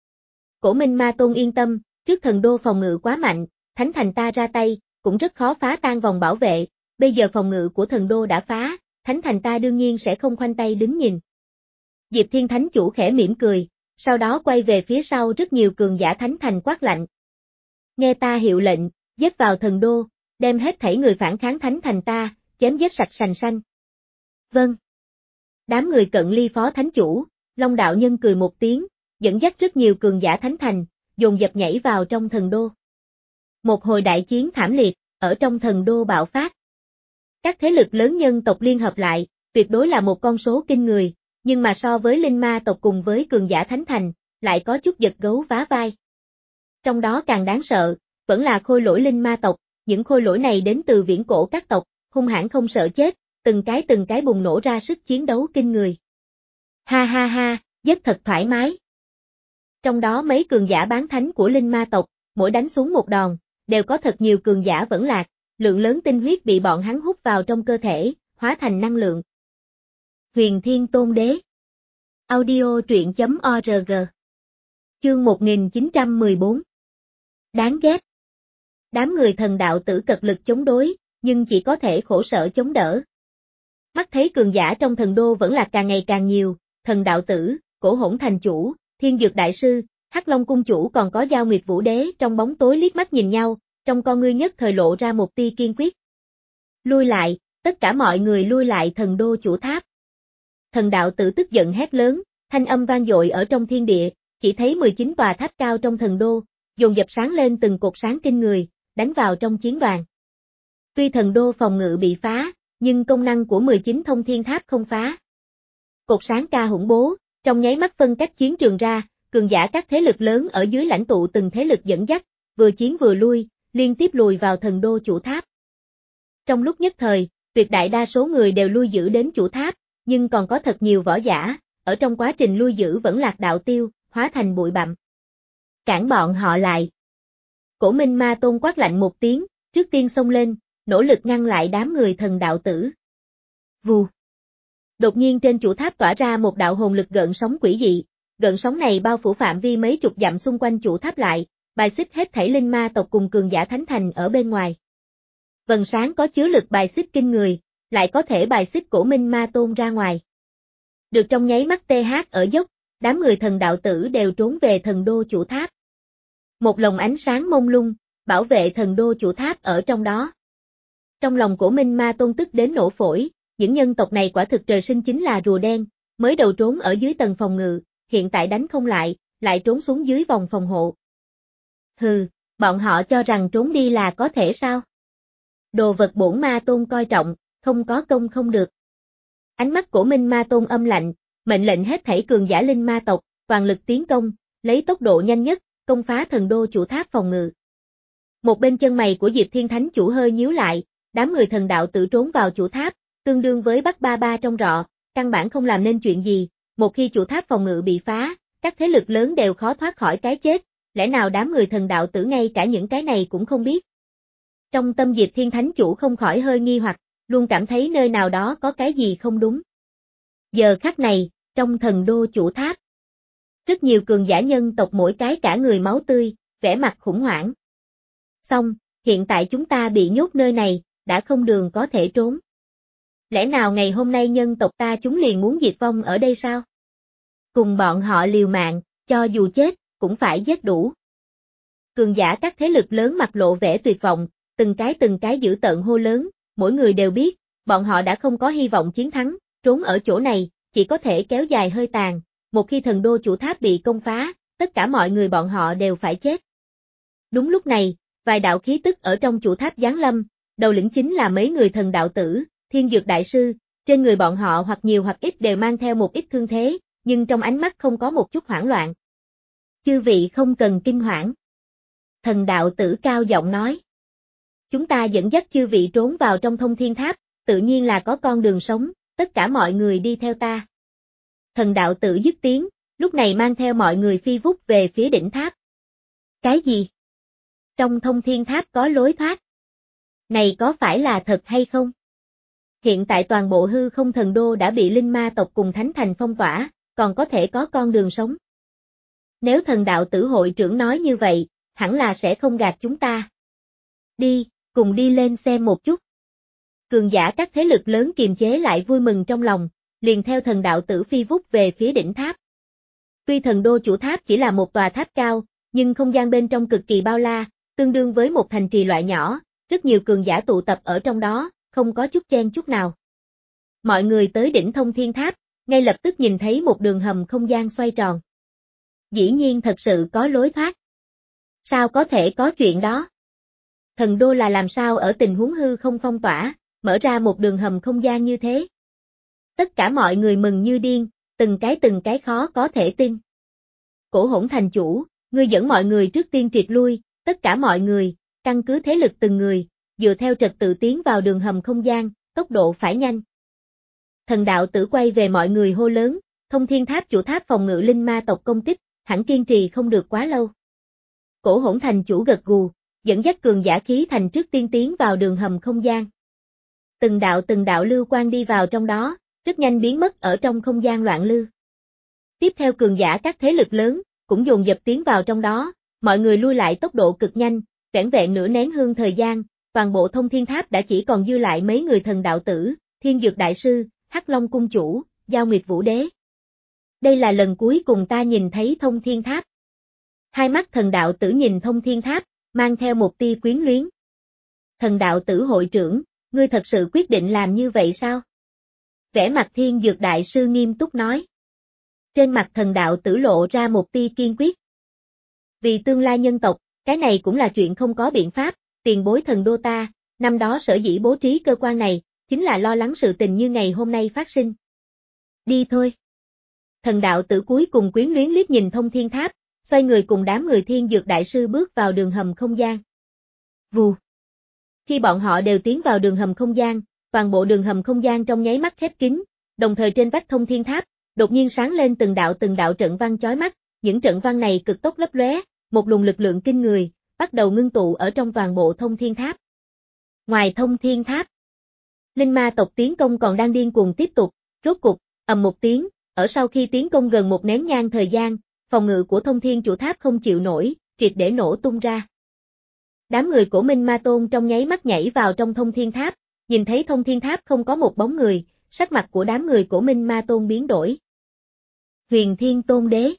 Cổ Minh Ma Tôn yên tâm, trước thần đô phòng ngự quá mạnh, Thánh Thành ta ra tay, cũng rất khó phá tan vòng bảo vệ, bây giờ phòng ngự của thần đô đã phá, Thánh Thành ta đương nhiên sẽ không khoanh tay đứng nhìn. Diệp Thiên Thánh Chủ khẽ mỉm cười, sau đó quay về phía sau rất nhiều cường giả Thánh Thành quát lạnh. Nghe ta hiệu lệnh, giết vào thần đô, đem hết thảy người phản kháng Thánh Thành ta, chém giết sạch sành xanh. Vâng. Đám người cận ly phó Thánh Chủ, Long Đạo Nhân cười một tiếng, dẫn dắt rất nhiều cường giả Thánh Thành, dồn dập nhảy vào trong thần đô. Một hồi đại chiến thảm liệt, ở trong thần đô bạo phát. Các thế lực lớn nhân tộc liên hợp lại, tuyệt đối là một con số kinh người, nhưng mà so với linh ma tộc cùng với cường giả Thánh Thành, lại có chút giật gấu vá vai. Trong đó càng đáng sợ, vẫn là khôi lỗi linh ma tộc, những khôi lỗi này đến từ viễn cổ các tộc, hung hãn không sợ chết, từng cái từng cái bùng nổ ra sức chiến đấu kinh người. Ha ha ha, giết thật thoải mái. Trong đó mấy cường giả bán thánh của linh ma tộc, mỗi đánh xuống một đòn, đều có thật nhiều cường giả vẫn lạc, lượng lớn tinh huyết bị bọn hắn hút vào trong cơ thể, hóa thành năng lượng. Huyền Thiên Tôn Đế. Audio truyện chấm org. Chương một nghìn chín trăm mười bốn. Đáng ghét. Đám người thần đạo tử cật lực chống đối, nhưng chỉ có thể khổ sở chống đỡ. Mắt thấy cường giả trong thần đô vẫn là càng ngày càng nhiều, thần đạo tử, Cổ Hỗn Thành Chủ, Thiên Dược Đại Sư, Hắc Long Cung Chủ còn có Giao Nguyệt Vũ Đế trong bóng tối liếc mắt nhìn nhau, trong con ngươi nhất thời lộ ra một tia kiên quyết. Lui lại, tất cả mọi người lui lại thần đô chủ tháp. Thần đạo tử tức giận hét lớn, thanh âm vang dội ở trong thiên địa, chỉ thấy mười chín tòa tháp cao trong thần đô, dồn dập sáng lên từng cột sáng kinh người, đánh vào trong chiến đoàn. Tuy thần đô phòng ngự bị phá, nhưng công năng của mười chín thông thiên tháp không phá. Cột sáng ca hủng bố, trong nháy mắt phân cách chiến trường ra, cường giả các thế lực lớn ở dưới lãnh tụ từng thế lực dẫn dắt, vừa chiến vừa lui, liên tiếp lùi vào thần đô chủ tháp. Trong lúc nhất thời, tuyệt đại đa số người đều lui giữ đến chủ tháp, nhưng còn có thật nhiều võ giả, ở trong quá trình lui giữ vẫn lạc đạo tiêu, hóa thành bụi bặm. Cản bọn họ lại. Cổ Minh Ma Tôn quát lạnh một tiếng, trước tiên xông lên, nỗ lực ngăn lại đám người thần đạo tử. Vù. Đột nhiên trên chủ tháp tỏa ra một đạo hồn lực gợn sóng quỷ dị, gợn sóng này bao phủ phạm vi mấy chục dặm xung quanh chủ tháp lại, bài xích hết thảy linh ma tộc cùng cường giả thánh thành ở bên ngoài. Vầng sáng có chứa lực bài xích kinh người, lại có thể bài xích Cổ Minh Ma Tôn ra ngoài. Được trong nháy mắt tê hát ở dốc, đám người thần đạo tử đều trốn về thần đô chủ tháp. Một lồng ánh sáng mông lung, bảo vệ thần đô chủ tháp ở trong đó. Trong lòng Cổ Minh Ma Tôn tức đến nổ phổi, những nhân tộc này quả thực trời sinh chính là rùa đen, mới đầu trốn ở dưới tầng phòng ngự, hiện tại đánh không lại, lại trốn xuống dưới vòng phòng hộ. Hừ, bọn họ cho rằng trốn đi là có thể sao? Đồ vật bổn Ma Tôn coi trọng, không có công không được. Ánh mắt Cổ Minh Ma Tôn âm lạnh, mệnh lệnh hết thảy cường giả linh ma tộc, toàn lực tiến công, lấy tốc độ nhanh nhất, công phá thần đô chủ tháp phòng ngự. Một bên chân mày của Diệp Thiên Thánh Chủ hơi nhíu lại, đám người thần đạo tự trốn vào chủ tháp, tương đương với bắt ba ba trong rọ, căn bản không làm nên chuyện gì, một khi chủ tháp phòng ngự bị phá, các thế lực lớn đều khó thoát khỏi cái chết, lẽ nào đám người thần đạo tử ngay cả những cái này cũng không biết. Trong tâm Diệp Thiên Thánh Chủ không khỏi hơi nghi hoặc, luôn cảm thấy nơi nào đó có cái gì không đúng. Giờ khắc này, trong thần đô chủ tháp, rất nhiều cường giả nhân tộc mỗi cái cả người máu tươi, vẻ mặt khủng hoảng. Xong, hiện tại chúng ta bị nhốt nơi này, đã không đường có thể trốn. Lẽ nào ngày hôm nay nhân tộc ta chúng liền muốn diệt vong ở đây sao? Cùng bọn họ liều mạng, cho dù chết, cũng phải giết đủ. Cường giả các thế lực lớn mặt lộ vẻ tuyệt vọng, từng cái từng cái dữ tợn hô lớn, mỗi người đều biết, bọn họ đã không có hy vọng chiến thắng, trốn ở chỗ này, chỉ có thể kéo dài hơi tàn, một khi thần đô chủ tháp bị công phá, tất cả mọi người bọn họ đều phải chết. Đúng lúc này, vài đạo khí tức ở trong chủ tháp giáng lâm, đầu lĩnh chính là mấy người thần đạo tử, Thiên Dược Đại Sư, trên người bọn họ hoặc nhiều hoặc ít đều mang theo một ít thương thế, nhưng trong ánh mắt không có một chút hoảng loạn. Chư vị không cần kinh hoảng. Thần đạo tử cao giọng nói. Chúng ta dẫn dắt chư vị trốn vào trong Thông Thiên Tháp, tự nhiên là có con đường sống, tất cả mọi người đi theo ta. Thần đạo tử dứt tiếng, lúc này mang theo mọi người phi vút về phía đỉnh tháp. Cái gì? Trong Thông Thiên Tháp có lối thoát. Này có phải là thật hay không? Hiện tại toàn bộ hư không thần đô đã bị linh ma tộc cùng thánh thành phong tỏa, còn có thể có con đường sống. Nếu thần đạo tử hội trưởng nói như vậy, hẳn là sẽ không gạt chúng ta. Đi, cùng đi lên xem một chút. Cường giả các thế lực lớn kiềm chế lại vui mừng trong lòng, liền theo thần đạo tử phi vút về phía đỉnh tháp. Tuy thần đô chủ tháp chỉ là một tòa tháp cao, nhưng không gian bên trong cực kỳ bao la, tương đương với một thành trì loại nhỏ, rất nhiều cường giả tụ tập ở trong đó, không có chút chen chút nào. Mọi người tới đỉnh Thông Thiên Tháp, ngay lập tức nhìn thấy một đường hầm không gian xoay tròn. Dĩ nhiên thật sự có lối thoát. Sao có thể có chuyện đó? Thần đô là làm sao ở tình huống hư không phong tỏa, mở ra một đường hầm không gian như thế? Tất cả mọi người mừng như điên, từng cái từng cái khó có thể tin. Cổ Hỗn Thành Chủ, ngươi dẫn mọi người trước tiên triệt lui, tất cả mọi người, căn cứ thế lực từng người, dựa theo trật tự tiến vào đường hầm không gian, tốc độ phải nhanh. Thần đạo tử quay về mọi người hô lớn, Thông Thiên Tháp chủ tháp phòng ngự linh ma tộc công kích, hẳn kiên trì không được quá lâu. Cổ Hỗn Thành Chủ gật gù, dẫn dắt cường giả khí thành trước tiên tiến vào đường hầm không gian. Từng đạo từng đạo lưu quang đi vào trong đó, rất nhanh biến mất ở trong không gian loạn lưu. Tiếp theo cường giả các thế lực lớn, cũng dồn dập tiến vào trong đó, mọi người lui lại tốc độ cực nhanh, vẻn vẹn nửa nén hương thời gian, toàn bộ Thông Thiên Tháp đã chỉ còn dư lại mấy người thần đạo tử, Thiên Dược Đại Sư, Hắc Long Cung Chủ, Giao Nguyệt Vũ Đế. Đây là lần cuối cùng ta nhìn thấy Thông Thiên Tháp. Hai mắt thần đạo tử nhìn Thông Thiên Tháp, mang theo một tia quyến luyến. Thần đạo tử hội trưởng, ngươi thật sự quyết định làm như vậy sao? Vẻ mặt Thiên Dược Đại Sư nghiêm túc nói. Trên mặt thần đạo tử lộ ra một tia kiên quyết. Vì tương lai nhân tộc, cái này cũng là chuyện không có biện pháp, tiền bối thần đô ta, năm đó sở dĩ bố trí cơ quan này, chính là lo lắng sự tình như ngày hôm nay phát sinh. Đi thôi. Thần đạo tử cuối cùng quyến luyến liếc nhìn Thông Thiên Tháp, xoay người cùng đám người Thiên Dược Đại Sư bước vào đường hầm không gian. Vù. Khi bọn họ đều tiến vào đường hầm không gian, toàn bộ đường hầm không gian trong nháy mắt khép kín, đồng thời trên vách thông thiên tháp, đột nhiên sáng lên từng đạo từng đạo trận văn chói mắt, những trận văn này cực tốc lấp lóe, một luồng lực lượng kinh người, bắt đầu ngưng tụ ở trong toàn bộ thông thiên tháp. Ngoài thông thiên tháp, linh ma tộc tiến công còn đang điên cuồng tiếp tục, rốt cục, ầm một tiếng, ở sau khi tiến công gần một nén nhang thời gian, phòng ngự của thông thiên chủ tháp không chịu nổi, triệt để nổ tung ra. Đám người của Minh Ma Tôn trong nháy mắt nhảy vào trong thông thiên tháp, nhìn thấy thông thiên tháp không có một bóng người, sắc mặt của đám người của Minh Ma Tôn biến đổi. Huyền Thiên Tôn Đế.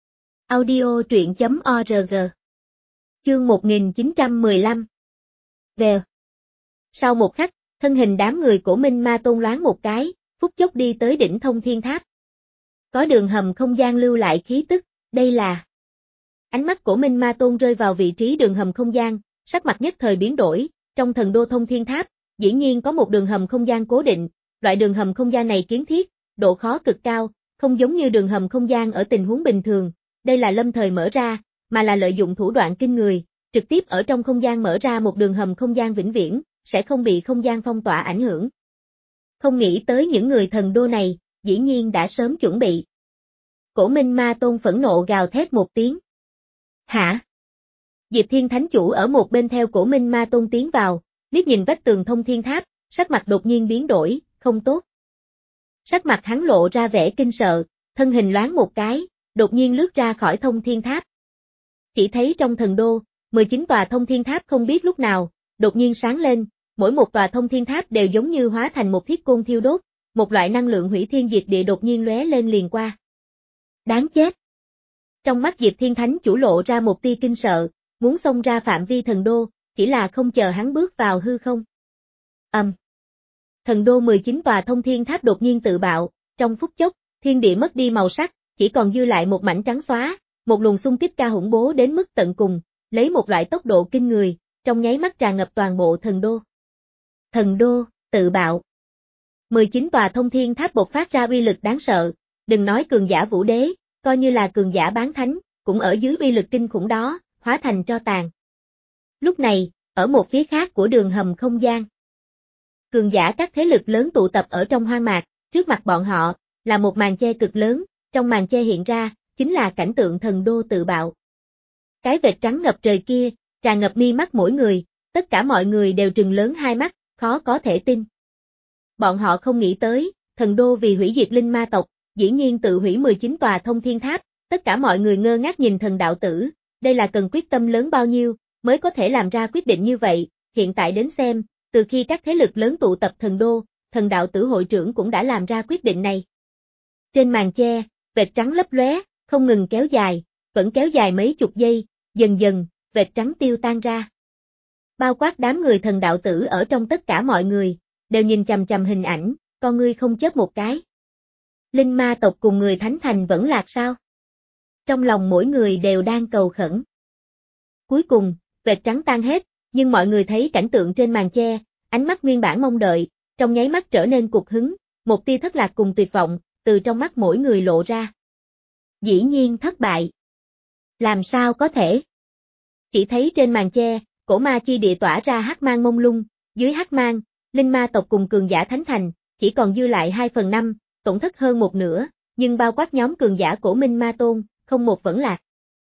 Audio truyện chấm org. Chương một nghìn chín trăm mười lăm. Vèo. Sau một khắc, thân hình đám người của Minh Ma Tôn loáng một cái, phút chốc đi tới đỉnh thông thiên tháp. Có đường hầm không gian lưu lại khí tức, đây là... Ánh mắt của Minh Ma Tôn rơi vào vị trí đường hầm không gian, sắc mặt nhất thời biến đổi, trong thần đô thông thiên tháp, dĩ nhiên có một đường hầm không gian cố định, loại đường hầm không gian này kiến thiết, độ khó cực cao, không giống như đường hầm không gian ở tình huống bình thường, đây là lâm thời mở ra, mà là lợi dụng thủ đoạn kinh người, trực tiếp ở trong không gian mở ra một đường hầm không gian vĩnh viễn, sẽ không bị không gian phong tỏa ảnh hưởng. Không nghĩ tới những người thần đô này, dĩ nhiên đã sớm chuẩn bị. Cổ Minh Ma Tôn phẫn nộ gào thét một tiếng. Hả? Diệp Thiên Thánh Chủ ở một bên theo Cổ Minh Ma Tôn tiến vào, liếc nhìn vách tường thông thiên tháp, sắc mặt đột nhiên biến đổi, không tốt. Sắc mặt hắn lộ ra vẻ kinh sợ, thân hình loáng một cái, đột nhiên lướt ra khỏi thông thiên tháp. Chỉ thấy trong thần đô, mười chín tòa thông thiên tháp không biết lúc nào, đột nhiên sáng lên, mỗi một tòa thông thiên tháp đều giống như hóa thành một thiết côn thiêu đốt, một loại năng lượng hủy thiên diệt địa đột nhiên lóe lên liền qua. Đáng chết! Trong mắt Diệp Thiên Thánh Chủ lộ ra một tia kinh sợ, muốn xông ra phạm vi thần đô, chỉ là không chờ hắn bước vào hư không. Ầm. Um. Thần đô mười chín tòa thông thiên tháp đột nhiên tự bạo, trong phút chốc, thiên địa mất đi màu sắc, chỉ còn dư lại một mảnh trắng xóa, một luồng xung kích ca hủng bố đến mức tận cùng, lấy một loại tốc độ kinh người, trong nháy mắt tràn ngập toàn bộ thần đô. Thần đô, tự bạo. mười chín tòa thông thiên tháp bộc phát ra uy lực đáng sợ, đừng nói cường giả vũ đế, coi như là cường giả bán thánh, cũng ở dưới uy lực kinh khủng đó, hóa thành tro tàn. Lúc này, ở một phía khác của đường hầm không gian, cường giả các thế lực lớn tụ tập ở trong hoang mạc, trước mặt bọn họ, là một màn che cực lớn, trong màn che hiện ra, chính là cảnh tượng thần đô tự bạo. Cái vệt trắng ngập trời kia, tràn ngập mi mắt mỗi người, tất cả mọi người đều trừng lớn hai mắt, khó có thể tin. Bọn họ không nghĩ tới, thần đô vì hủy diệt linh ma tộc, dĩ nhiên tự hủy mười chín tòa thông thiên tháp, tất cả mọi người ngơ ngác nhìn thần đạo tử, đây là cần quyết tâm lớn bao nhiêu, mới có thể làm ra quyết định như vậy, hiện tại đến xem, từ khi các thế lực lớn tụ tập thần đô, thần đạo tử hội trưởng cũng đã làm ra quyết định này. Trên màn che, vệt trắng lấp lóe, không ngừng kéo dài, vẫn kéo dài mấy chục giây, dần dần, vệt trắng tiêu tan ra. Bao quát đám người thần đạo tử ở trong tất cả mọi người, đều nhìn chằm chằm hình ảnh, con ngươi không chớp một cái. Linh ma tộc cùng người thánh thành vẫn lạc sao? Trong lòng mỗi người đều đang cầu khẩn. Cuối cùng, vệt trắng tan hết, nhưng mọi người thấy cảnh tượng trên màn che, ánh mắt nguyên bản mong đợi, trong nháy mắt trở nên cục hứng, một tia thất lạc cùng tuyệt vọng, từ trong mắt mỗi người lộ ra. Dĩ nhiên thất bại. Làm sao có thể? Chỉ thấy trên màn che, cổ ma chi địa tỏa ra hắc mang mông lung, dưới hắc mang, linh ma tộc cùng cường giả thánh thành, chỉ còn dư lại hai phần năm, tổn thất hơn một nửa, nhưng bao quát nhóm cường giả cổ Minh Ma Tôn, không một vẫn lạc.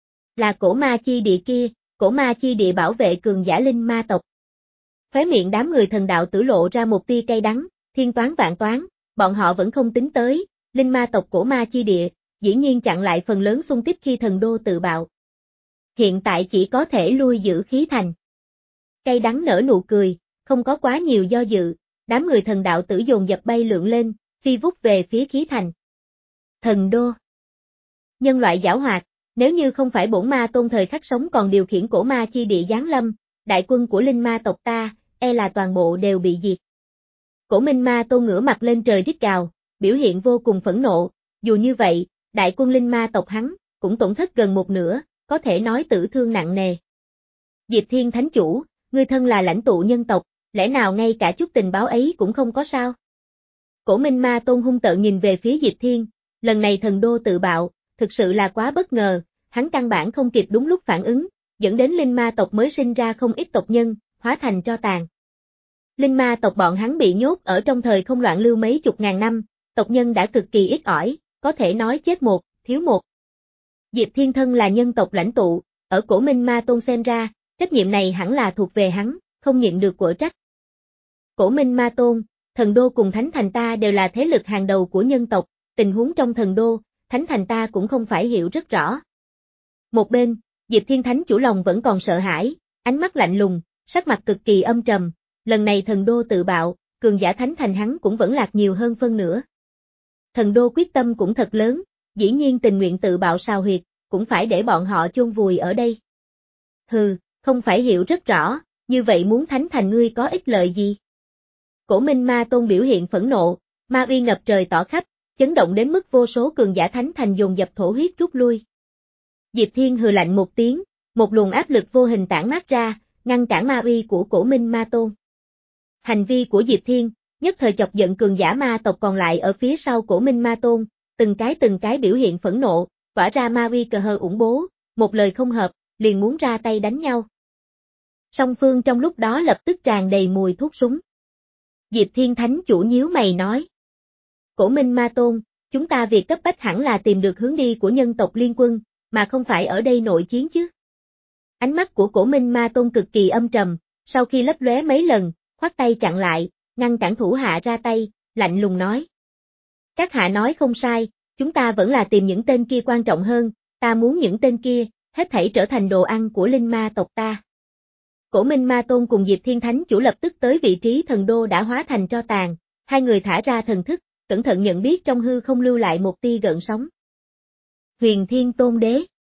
Là cổ ma chi địa kia, cổ ma chi địa bảo vệ cường giả linh ma tộc. Khóe miệng đám người thần đạo tử lộ ra một tia cay đắng, thiên toán vạn toán, bọn họ vẫn không tính tới, linh ma tộc cổ ma chi địa, dĩ nhiên chặn lại phần lớn xung kích khi thần đô tự bạo. Hiện tại chỉ có thể lui giữ khí thành. Cay đắng nở nụ cười, không có quá nhiều do dự, đám người thần đạo tử dồn dập bay lượn lên, phi vút về phía khí thành. Thần đô. Nhân loại giảo hoạt, nếu như không phải bổn ma tôn thời khắc sống còn điều khiển cổ ma chi địa giáng lâm, đại quân của linh ma tộc ta, e là toàn bộ đều bị diệt. Cổ Minh Ma Tôn ngửa mặt lên trời rít gào, biểu hiện vô cùng phẫn nộ, dù như vậy, đại quân linh ma tộc hắn, cũng tổn thất gần một nửa, có thể nói tử thương nặng nề. Diệp Thiên Thánh Chủ, ngươi thân là lãnh tụ nhân tộc, lẽ nào ngay cả chút tình báo ấy cũng không có sao? Cổ Minh Ma Tôn hung tợn nhìn về phía Diệp Thiên, lần này thần đô tự bạo, thực sự là quá bất ngờ, hắn căn bản không kịp đúng lúc phản ứng, dẫn đến linh ma tộc mới sinh ra không ít tộc nhân, hóa thành tro tàn. Linh ma tộc bọn hắn bị nhốt ở trong thời không loạn lưu mấy chục ngàn năm, tộc nhân đã cực kỳ ít ỏi, có thể nói chết một, thiếu một. Diệp Thiên thân là nhân tộc lãnh tụ, ở Cổ Minh Ma Tôn xem ra, trách nhiệm này hẳn là thuộc về hắn, không nhận được của trách. Cổ Minh Ma Tôn, Thần Đô cùng Thánh Thành ta đều là thế lực hàng đầu của nhân tộc, tình huống trong Thần Đô, Thánh Thành ta cũng không phải hiểu rất rõ. Một bên, Diệp Thiên Thánh chủ lòng vẫn còn sợ hãi, ánh mắt lạnh lùng, sắc mặt cực kỳ âm trầm, lần này Thần Đô tự bạo, cường giả Thánh Thành hắn cũng vẫn lạc nhiều hơn phân nửa. Thần Đô quyết tâm cũng thật lớn, dĩ nhiên tình nguyện tự bạo sao huyệt, cũng phải để bọn họ chôn vùi ở đây. Hừ, không phải hiểu rất rõ, như vậy muốn Thánh Thành ngươi có ích lợi gì? Cổ Minh Ma Tôn biểu hiện phẫn nộ, ma uy ngập trời tỏ khắp, chấn động đến mức vô số cường giả Thánh Thành dồn dập thổ huyết rút lui. Diệp Thiên hừ lạnh một tiếng, một luồng áp lực vô hình tản mát ra, ngăn cản ma uy của Cổ Minh Ma Tôn. Hành vi của Diệp Thiên, nhất thời chọc giận cường giả ma tộc còn lại ở phía sau Cổ Minh Ma Tôn, từng cái từng cái biểu hiện phẫn nộ, tỏa ra ma uy cờ hờ ủng bố, một lời không hợp, liền muốn ra tay đánh nhau. Song phương trong lúc đó lập tức tràn đầy mùi thuốc súng. Diệp Thiên Thánh chủ nhíu mày nói. Cổ Minh Ma Tôn, chúng ta việc cấp bách hẳn là tìm được hướng đi của nhân tộc liên quân, mà không phải ở đây nội chiến chứ. Ánh mắt của Cổ Minh Ma Tôn cực kỳ âm trầm, sau khi lấp lóe mấy lần, khoát tay chặn lại, ngăn cản thủ hạ ra tay, lạnh lùng nói. Các hạ nói không sai, chúng ta vẫn là tìm những tên kia quan trọng hơn, ta muốn những tên kia, hết thảy trở thành đồ ăn của linh ma tộc ta. Cổ Minh Ma Tôn cùng Diệp Thiên Thánh chủ lập tức tới vị trí thần đô đã hóa thành tro tàn, hai người thả ra thần thức, cẩn thận nhận biết trong hư không lưu lại một tia gợn sóng. Huyền Thiên Tôn Đế.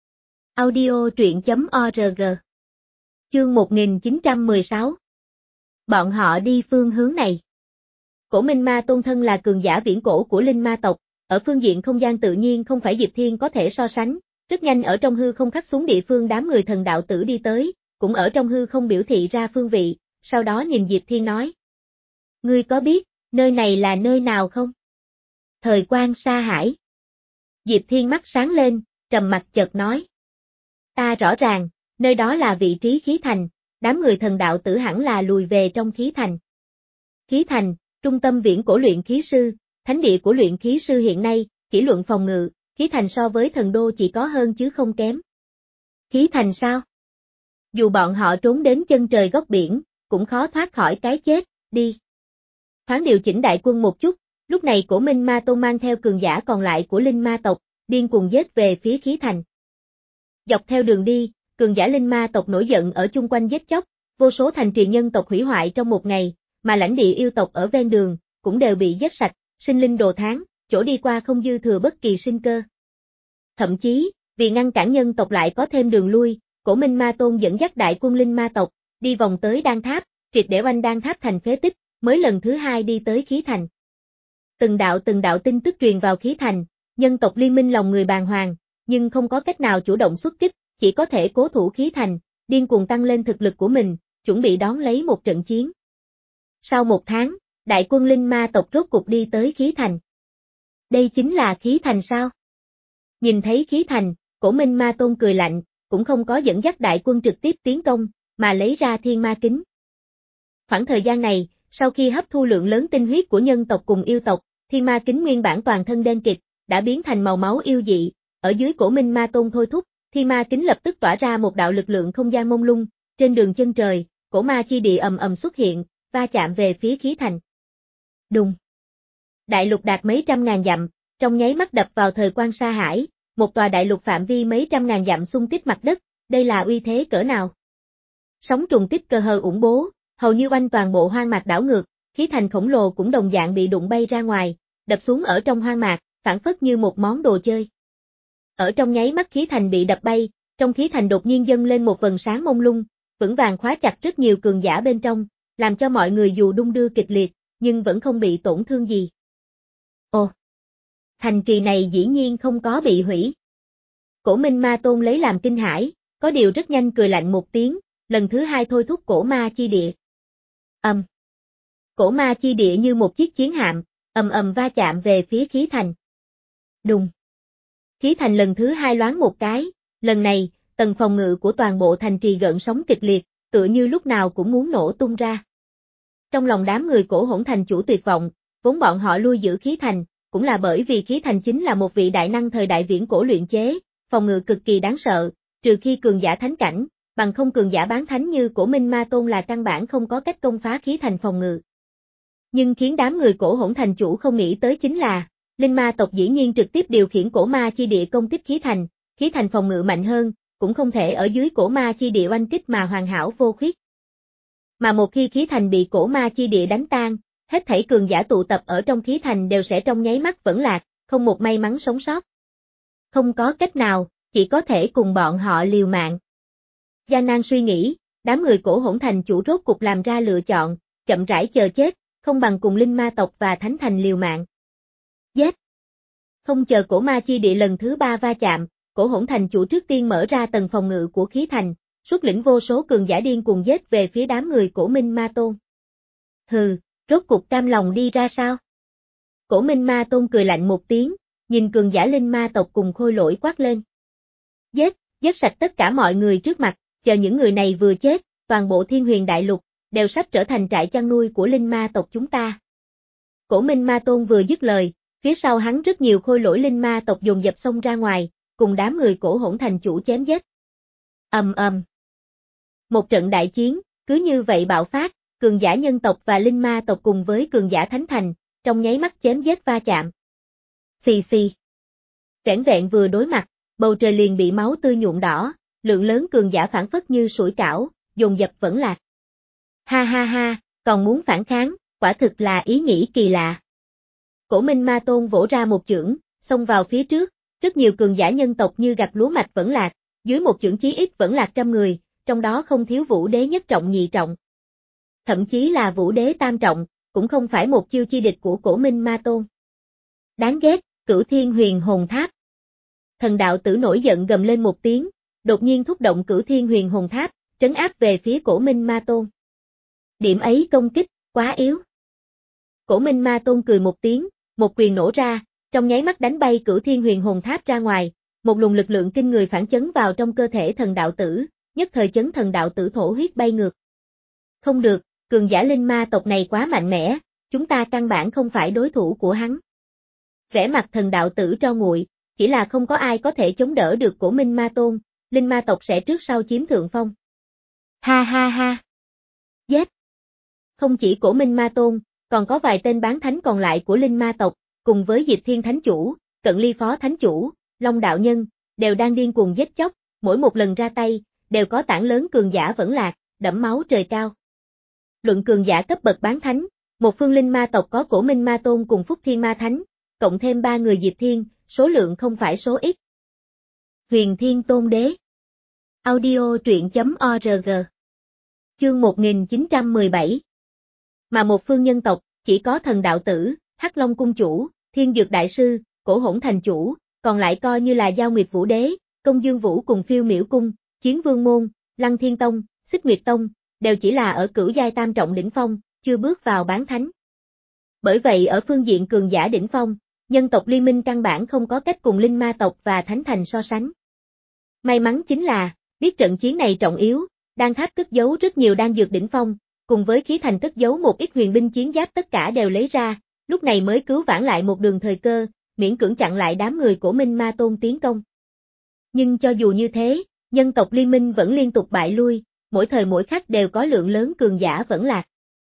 Audio truyện chấm org. Chương một nghìn chín trăm mười sáu. Bọn họ đi phương hướng này. Cổ Minh Ma Tôn thân là cường giả viễn cổ của linh ma tộc, ở phương diện không gian tự nhiên không phải Diệp Thiên có thể so sánh, rất nhanh ở trong hư không khắc xuống địa phương đám người thần đạo tử đi tới, cũng ở trong hư không biểu thị ra phương vị, sau đó nhìn Diệp Thiên nói. Ngươi có biết, nơi này là nơi nào không? Thời Quan Sa Hải. Diệp Thiên mắt sáng lên, trầm mặt chợt nói. Ta rõ ràng, nơi đó là vị trí khí thành, đám người thần đạo tử hẳn là lùi về trong khí thành. Khí thành, trung tâm viễn cổ luyện khí sư, thánh địa của luyện khí sư hiện nay, chỉ luận phòng ngự, khí thành so với thần đô chỉ có hơn chứ không kém. Khí thành sao? Dù bọn họ trốn đến chân trời góc biển, cũng khó thoát khỏi cái chết, đi. Thoáng điều chỉnh đại quân một chút, lúc này Cổ Minh Ma Tôn mang theo cường giả còn lại của linh ma tộc, điên cuồng giết về phía khí thành. Dọc theo đường đi, cường giả linh ma tộc nổi giận ở chung quanh giết chóc, vô số thành trì nhân tộc hủy hoại trong một ngày, mà lãnh địa yêu tộc ở ven đường, cũng đều bị giết sạch, sinh linh đồ tháng, chỗ đi qua không dư thừa bất kỳ sinh cơ. Thậm chí, vì ngăn cản nhân tộc lại có thêm đường lui, Cổ Minh Ma Tôn dẫn dắt đại quân linh ma tộc, đi vòng tới Đan Tháp, triệt để oanh Đan Tháp thành phế tích, mới lần thứ hai đi tới khí thành. Từng đạo từng đạo tin tức truyền vào khí thành, nhân tộc liên minh lòng người bàng hoàng, nhưng không có cách nào chủ động xuất kích, chỉ có thể cố thủ khí thành, điên cuồng tăng lên thực lực của mình, chuẩn bị đón lấy một trận chiến. Sau một tháng, đại quân linh ma tộc rốt cục đi tới khí thành. Đây chính là khí thành sao? Nhìn thấy khí thành, Cổ Minh Ma Tôn cười lạnh, cũng không có dẫn dắt đại quân trực tiếp tiến công, mà lấy ra thiên ma kính. Khoảng thời gian này, sau khi hấp thu lượng lớn tinh huyết của nhân tộc cùng yêu tộc, thiên ma kính nguyên bản toàn thân đen kịt, đã biến thành màu máu yêu dị, ở dưới Cổ Minh Ma Tôn thôi thúc, thiên ma kính lập tức tỏa ra một đạo lực lượng không gian mông lung, trên đường chân trời, cổ ma chi địa ầm ầm xuất hiện, va chạm về phía khí thành. Đùng. Đại lục đạt mấy trăm ngàn dặm, trong nháy mắt đập vào Thời Quan Sa Hải, một tòa đại lục phạm vi mấy trăm ngàn dặm xung kích mặt đất, đây là uy thế cỡ nào? Sóng trùng kích cơ hờ ủng bố, hầu như oanh toàn bộ hoang mạc đảo ngược, khí thành khổng lồ cũng đồng dạng bị đụng bay ra ngoài, đập xuống ở trong hoang mạc, phản phất như một món đồ chơi. Ở trong nháy mắt khí thành bị đập bay, trong khí thành đột nhiên dâng lên một vầng sáng mông lung, vững vàng khóa chặt rất nhiều cường giả bên trong, làm cho mọi người dù đung đưa kịch liệt, nhưng vẫn không bị tổn thương gì. Ồ! Thành trì này dĩ nhiên không có bị hủy. Cổ Minh Ma Tôn lấy làm kinh hãi, có điều rất nhanh cười lạnh một tiếng, lần thứ hai thôi thúc cổ ma chi địa. Ầm. Um. Cổ ma chi địa như một chiếc chiến hạm, ầm ầm va chạm về phía khí thành. Đùng. Khí thành lần thứ hai loáng một cái, lần này, tầng phòng ngự của toàn bộ thành trì gợn sóng kịch liệt, tựa như lúc nào cũng muốn nổ tung ra. Trong lòng đám người Cổ Hỗn Thành chủ tuyệt vọng, vốn bọn họ lui giữ khí thành, cũng là bởi vì khí thành chính là một vị đại năng thời đại viễn cổ luyện chế, phòng ngự cực kỳ đáng sợ, trừ khi cường giả thánh cảnh, bằng không cường giả bán thánh như Cổ Minh Ma Tôn là căn bản không có cách công phá khí thành phòng ngự. Nhưng khiến đám người Cổ Hỗn Thành chủ không nghĩ tới chính là, linh ma tộc dĩ nhiên trực tiếp điều khiển cổ ma chi địa công kích khí thành, khí thành phòng ngự mạnh hơn, cũng không thể ở dưới cổ ma chi địa oanh kích mà hoàn hảo vô khuyết. Mà một khi khí thành bị cổ ma chi địa đánh tan, hết thảy cường giả tụ tập ở trong khí thành đều sẽ trong nháy mắt vẫn lạc, không một may mắn sống sót. Không có cách nào, chỉ có thể cùng bọn họ liều mạng. Gian nan suy nghĩ, đám người Cổ Hỗn Thành chủ rốt cục làm ra lựa chọn, chậm rãi chờ chết, không bằng cùng linh ma tộc và thánh thành liều mạng. Giết! Không chờ cổ ma chi địa lần thứ ba va chạm, Cổ Hỗn Thành chủ trước tiên mở ra tầng phòng ngự của khí thành, xuất lĩnh vô số cường giả điên cuồng giết về phía đám người Cổ Minh Ma Tôn. Hừ, rốt cục cam lòng đi ra sao? Cổ Minh Ma Tôn cười lạnh một tiếng, nhìn cường giả linh ma tộc cùng khôi lỗi quát lên. Giết, giết sạch tất cả mọi người trước mặt, chờ những người này vừa chết, toàn bộ Thiên Huyền Đại Lục đều sắp trở thành trại chăn nuôi của linh ma tộc chúng ta. Cổ Minh Ma Tôn vừa dứt lời, phía sau hắn rất nhiều khôi lỗi linh ma tộc dồn dập xông ra ngoài, cùng đám người Cổ Hỗn Thành chủ chém giết. Ầm ầm. Một trận đại chiến, cứ như vậy bạo phát, cường giả nhân tộc và linh ma tộc cùng với cường giả thánh thành, trong nháy mắt chém giết va chạm. Xì xì. Vẻn vẹn vừa đối mặt, bầu trời liền bị máu tươi nhuộm đỏ, lượng lớn cường giả phản phất như sủi cảo, dồn dập vẫn lạc. Ha ha ha, còn muốn phản kháng, quả thực là ý nghĩ kỳ lạ. Cổ Minh Ma Tôn vỗ ra một chưởng, xông vào phía trước, rất nhiều cường giả nhân tộc như gặt lúa mạch vẫn lạc, dưới một chưởng chí ít vẫn lạc trăm người, trong đó không thiếu Vũ Đế nhất trọng nhị trọng. Thậm chí là Vũ Đế tam trọng, cũng không phải một chiêu chi địch của Cổ Minh Ma Tôn. Đáng ghét, Cửu Thiên Huyền Hồn Tháp. Thần đạo tử nổi giận gầm lên một tiếng, đột nhiên thúc động Cửu Thiên Huyền Hồn Tháp, trấn áp về phía Cổ Minh Ma Tôn. Điểm ấy công kích, quá yếu. Cổ Minh Ma Tôn cười một tiếng, một quyền nổ ra, trong nháy mắt đánh bay Cửu Thiên Huyền Hồn Tháp ra ngoài, một luồng lực lượng kinh người phản chấn vào trong cơ thể thần đạo tử, nhất thời chấn thần đạo tử thổ huyết bay ngược. Không được, cường giả linh ma tộc này quá mạnh mẽ, chúng ta căn bản không phải đối thủ của hắn. Vẻ mặt thần đạo tử tro nguội, chỉ là không có ai có thể chống đỡ được Cổ Minh Ma Tôn, linh ma tộc sẽ trước sau chiếm thượng phong. Ha ha ha. Giết. Không chỉ Cổ Minh Ma Tôn, còn có vài tên bán thánh còn lại của linh ma tộc, cùng với Diệp Thiên Thánh Chủ, Cận Ly Phó Thánh Chủ, Long Đạo Nhân, đều đang điên cuồng giết chóc, mỗi một lần ra tay, đều có tảng lớn cường giả vẫn lạc, đẫm máu trời cao. Luận cường giả cấp bậc bán thánh, một phương linh ma tộc có Cổ Minh Ma Tôn cùng Phúc Thiên Ma Thánh, cộng thêm ba người Diệp Thiên, số lượng không phải số ít. Huyền Thiên Tôn Đế. Audio truyện chấm org. Chương một nghìn chín trăm mười bảy. Mà một phương nhân tộc, chỉ có thần đạo tử, Hắc Long Cung Chủ, Thiên Dược Đại Sư, Cổ Hỗn Thành Chủ, còn lại coi như là Giao Nguyệt Vũ Đế, Công Dương Vũ cùng Phiêu Miểu Cung, Chiến Vương Môn, Lăng Thiên Tông, Xích Nguyệt Tông, đều chỉ là ở cửu giai tam trọng đỉnh phong, chưa bước vào bán thánh. Bởi vậy ở phương diện cường giả đỉnh phong, nhân tộc liên minh căn bản không có cách cùng linh ma tộc và thánh thành so sánh. May mắn chính là, biết trận chiến này trọng yếu, đan tháp cất giấu rất nhiều đan dược đỉnh phong, cùng với khí thành cất giấu một ít huyền binh chiến giáp tất cả đều lấy ra, lúc này mới cứu vãn lại một đường thời cơ, miễn cưỡng chặn lại đám người của Minh Ma Tôn tiến công. Nhưng cho dù như thế, nhân tộc liên minh vẫn liên tục bại lui, mỗi thời mỗi khắc đều có lượng lớn cường giả vẫn lạc.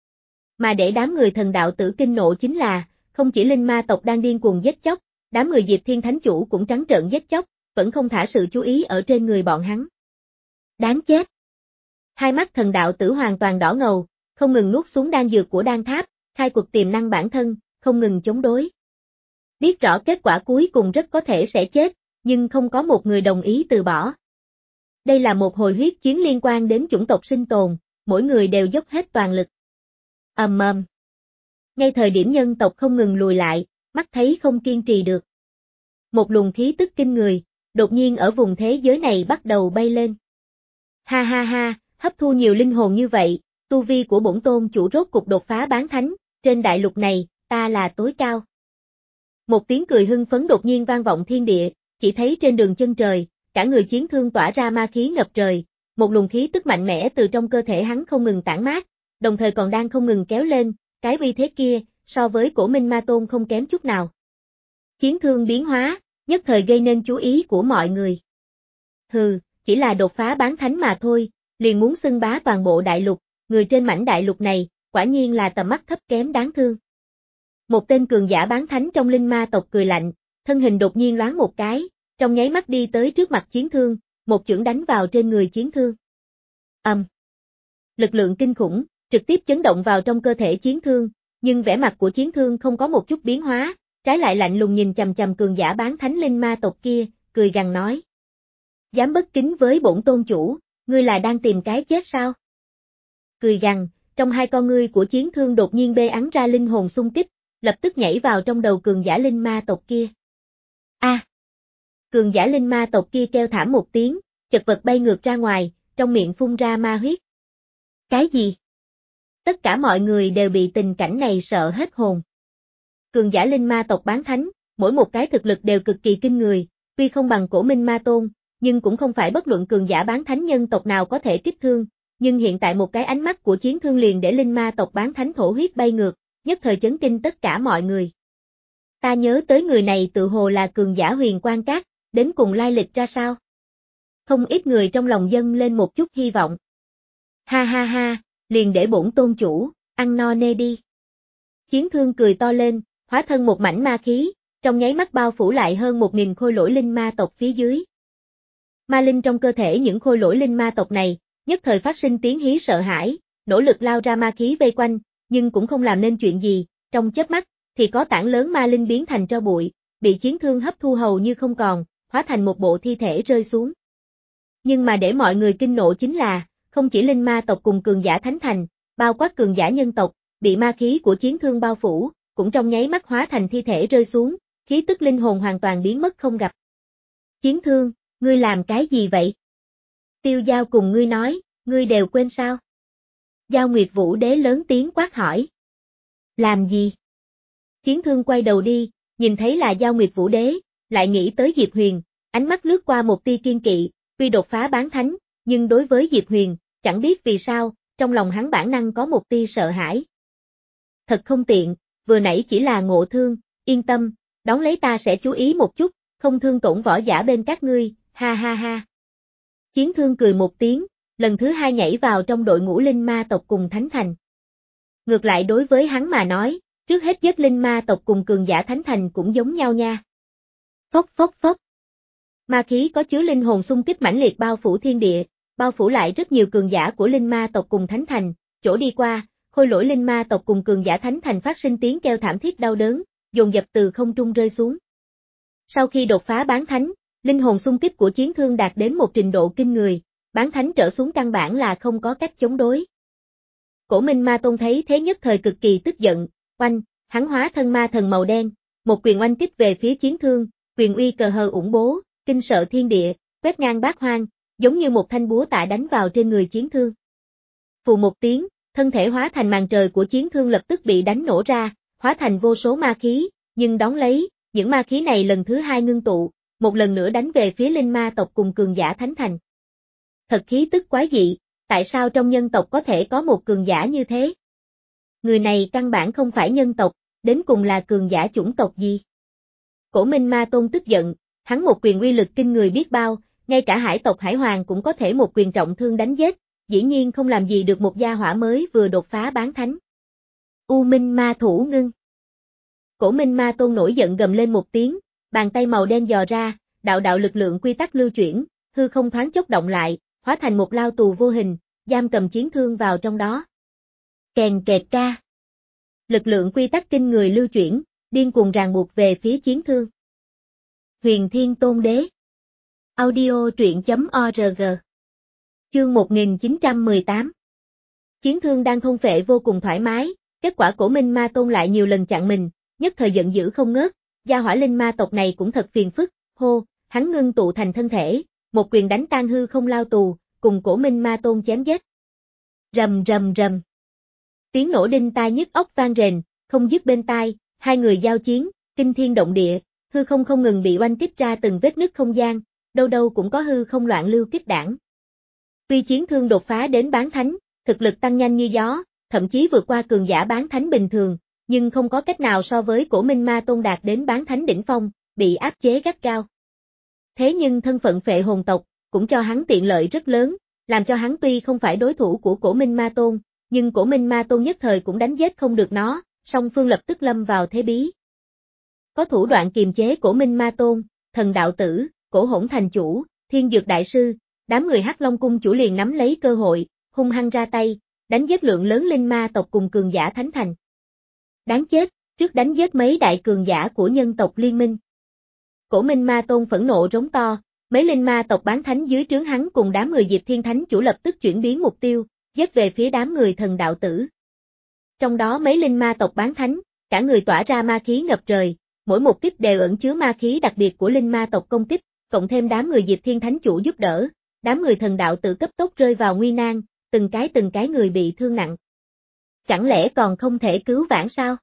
Mà để đám người thần đạo tử kinh nộ chính là, không chỉ linh ma tộc đang điên cuồng giết chóc, đám người Diệp Thiên Thánh Chủ cũng trắng trợn giết chóc, vẫn không thả sự chú ý ở trên người bọn hắn. Đáng chết! Hai mắt thần đạo tử hoàn toàn đỏ ngầu, không ngừng nuốt xuống đan dược của đan tháp, khai quật tiềm năng bản thân, không ngừng chống đối. Biết rõ kết quả cuối cùng rất có thể sẽ chết, nhưng không có một người đồng ý từ bỏ. Đây là một hồi huyết chiến liên quan đến chủng tộc sinh tồn, mỗi người đều dốc hết toàn lực. Ầm ầm. Ngay thời điểm nhân tộc không ngừng lùi lại, mắt thấy không kiên trì được. Một luồng khí tức kinh người, đột nhiên ở vùng thế giới này bắt đầu bay lên. Ha ha ha, hấp thu nhiều linh hồn như vậy, tu vi của bổn tôn chủ rốt cục đột phá bán thánh, trên đại lục này, ta là tối cao. Một tiếng cười hưng phấn đột nhiên vang vọng thiên địa, chỉ thấy trên đường chân trời, cả người chiến thương tỏa ra ma khí ngập trời, một luồng khí tức mạnh mẽ từ trong cơ thể hắn không ngừng tản mát, đồng thời còn đang không ngừng kéo lên, cái uy thế kia, so với Cổ Minh Ma Tôn không kém chút nào. Chiến thương biến hóa, nhất thời gây nên chú ý của mọi người. Hừ, chỉ là đột phá bán thánh mà thôi, liền muốn xưng bá toàn bộ đại lục, người trên mảnh đại lục này, quả nhiên là tầm mắt thấp kém đáng thương. Một tên cường giả bán thánh trong linh ma tộc cười lạnh, thân hình đột nhiên loáng một cái, trong nháy mắt đi tới trước mặt chiến thương, một chưởng đánh vào trên người chiến thương. Ầm. Um. Lực lượng kinh khủng, trực tiếp chấn động vào trong cơ thể chiến thương, nhưng vẻ mặt của chiến thương không có một chút biến hóa, trái lại lạnh lùng nhìn chằm chằm cường giả bán thánh linh ma tộc kia, cười gằn nói. Dám bất kính với bổn tôn chủ, ngươi là đang tìm cái chết sao? Cười gằn, trong hai con ngươi của chiến thương đột nhiên bê ắn ra linh hồn xung kích, lập tức nhảy vào trong đầu cường giả linh ma tộc kia. A! À, cường giả linh ma tộc kia kêu thảm một tiếng, chật vật bay ngược ra ngoài, trong miệng phun ra ma huyết. Cái gì? Tất cả mọi người đều bị tình cảnh này sợ hết hồn. Cường giả linh ma tộc bán thánh, mỗi một cái thực lực đều cực kỳ kinh người, tuy không bằng Cổ Minh Ma Tôn, nhưng cũng không phải bất luận cường giả bán thánh nhân tộc nào có thể kích thương, nhưng hiện tại một cái ánh mắt của chiến thương liền để linh ma tộc bán thánh thổ huyết bay ngược, nhất thời chấn kinh tất cả mọi người. Ta nhớ tới người này tự hồ là cường giả Huyền Quan Các, đến cùng lai lịch ra sao? Không ít người trong lòng dâng lên một chút hy vọng. Ha ha ha, liền để bổn tôn chủ, ăn no nê đi. Chiến thương cười to lên, hóa thân một mảnh ma khí, trong nháy mắt bao phủ lại hơn một nghìn khôi lỗi linh ma tộc phía dưới. Ma linh trong cơ thể những khôi lỗi linh ma tộc này, nhất thời phát sinh tiếng hí sợ hãi, nỗ lực lao ra ma khí vây quanh, nhưng cũng không làm nên chuyện gì, trong chớp mắt, thì có tảng lớn ma linh biến thành tro bụi, bị chiến thương hấp thu hầu như không còn, hóa thành một bộ thi thể rơi xuống. Nhưng mà để mọi người kinh nộ chính là, không chỉ linh ma tộc cùng cường giả thánh thành, bao quát cường giả nhân tộc, bị ma khí của chiến thương bao phủ, cũng trong nháy mắt hóa thành thi thể rơi xuống, khí tức linh hồn hoàn toàn biến mất không gặp. Chiến thương, ngươi làm cái gì vậy? Tiêu Giao cùng ngươi nói, ngươi đều quên sao? Giao Nguyệt Vũ Đế lớn tiếng quát hỏi. Làm gì? Chiến thương quay đầu đi, nhìn thấy là Giao Nguyệt Vũ Đế, lại nghĩ tới Diệp Huyền, ánh mắt lướt qua một tia kiên kỵ, tuy đột phá bán thánh, nhưng đối với Diệp Huyền, chẳng biết vì sao, trong lòng hắn bản năng có một tia sợ hãi. Thật không tiện, vừa nãy chỉ là ngộ thương, yên tâm, đón lấy ta sẽ chú ý một chút, không thương tổn võ giả bên các ngươi, ha ha ha. Chiến thương cười một tiếng, lần thứ hai nhảy vào trong đội ngũ linh ma tộc cùng Thánh Thành. Ngược lại đối với hắn mà nói, trước hết giết linh ma tộc cùng cường giả Thánh Thành cũng giống nhau nha. Phốc phốc phốc. Ma khí có chứa linh hồn xung kích mãnh liệt bao phủ thiên địa, bao phủ lại rất nhiều cường giả của linh ma tộc cùng Thánh Thành, chỗ đi qua, khôi lỗi linh ma tộc cùng cường giả Thánh Thành phát sinh tiếng kêu thảm thiết đau đớn, dồn dập từ không trung rơi xuống. Sau khi đột phá bán thánh, linh hồn xung kích của chiến thương đạt đến một trình độ kinh người, bán thánh trở xuống căn bản là không có cách chống đối. Cổ Minh Ma Tôn thấy thế nhất thời cực kỳ tức giận, oanh, hắn hóa thân ma thần màu đen, một quyền oanh kích về phía chiến thương, quyền uy cờ hờ ủng bố, kinh sợ thiên địa, quét ngang bát hoang, giống như một thanh búa tạ đánh vào trên người chiến thương. Phù một tiếng, thân thể hóa thành màn trời của chiến thương lập tức bị đánh nổ ra, hóa thành vô số ma khí, nhưng đón lấy, những ma khí này lần thứ hai ngưng tụ, một lần nữa đánh về phía linh ma tộc cùng cường giả Thánh Thành. Thật khí tức quái dị, tại sao trong nhân tộc có thể có một cường giả như thế? Người này căn bản không phải nhân tộc, đến cùng là cường giả chủng tộc gì? Cổ Minh Ma Tôn tức giận, hắn một quyền uy lực kinh người biết bao, ngay cả hải tộc Hải Hoàng cũng có thể một quyền trọng thương đánh giết, dĩ nhiên không làm gì được một gia hỏa mới vừa đột phá bán thánh. U Minh Ma Thủ ngưng. Cổ Minh Ma Tôn nổi giận gầm lên một tiếng, bàn tay màu đen dò ra, đạo đạo lực lượng quy tắc lưu chuyển, hư không thoáng chốc động lại, hóa thành một lao tù vô hình, giam cầm chiến thương vào trong đó. Kèn kẹt ca. Lực lượng quy tắc kinh người lưu chuyển, điên cuồng ràng buộc về phía chiến thương. Huyền Thiên Tôn Đế. Audio truyện chấm org. Chương một nghìn chín trăm mười tám. Chiến thương đang thôn phệ vô cùng thoải mái, kết quả Cổ Minh Ma Tôn lại nhiều lần chặn mình, nhất thời giận dữ không ngớt, gia hỏa linh ma tộc này cũng thật phiền phức, hô, hắn ngưng tụ thành thân thể, một quyền đánh tan hư không lao tù, cùng Cổ Minh Ma Tôn chém giết. Rầm rầm rầm. Tiếng nổ đinh tai nhức óc vang rền, không dứt bên tai, hai người giao chiến, kinh thiên động địa, hư không không ngừng bị oanh kích ra từng vết nứt không gian, đâu đâu cũng có hư không loạn lưu kích đảng. Tuy chiến thương đột phá đến bán thánh, thực lực tăng nhanh như gió, thậm chí vượt qua cường giả bán thánh bình thường, nhưng không có cách nào so với Cổ Minh Ma Tôn đạt đến bán thánh đỉnh phong, bị áp chế gắt gao. Thế nhưng thân phận phệ hồn tộc, cũng cho hắn tiện lợi rất lớn, làm cho hắn tuy không phải đối thủ của Cổ Minh Ma Tôn, nhưng Cổ Minh Ma Tôn nhất thời cũng đánh giết không được nó, song phương lập tức lâm vào thế bí. Có thủ đoạn kiềm chế Cổ Minh Ma Tôn, Thần Đạo Tử, Cổ Hỗn Thành Chủ, Thiên Dược Đại Sư, đám người Hắc Long Cung chủ liền nắm lấy cơ hội, hung hăng ra tay, đánh giết lượng lớn linh ma tộc cùng cường giả thánh thành. Đáng chết, trước đánh giết mấy đại cường giả của nhân tộc liên minh. Cổ Minh Ma Tôn phẫn nộ rống to, mấy linh ma tộc bán thánh dưới trướng hắn cùng đám người Diệp Thiên Thánh chủ lập tức chuyển biến mục tiêu, giết về phía đám người Thần Đạo Tử. Trong đó mấy linh ma tộc bán thánh, cả người tỏa ra ma khí ngập trời, mỗi một kích đều ẩn chứa ma khí đặc biệt của linh ma tộc công kích, cộng thêm đám người Diệp Thiên Thánh chủ giúp đỡ, đám người Thần Đạo Tử cấp tốc rơi vào nguy nan, từng cái từng cái người bị thương nặng. Chẳng lẽ còn không thể cứu vãn sao?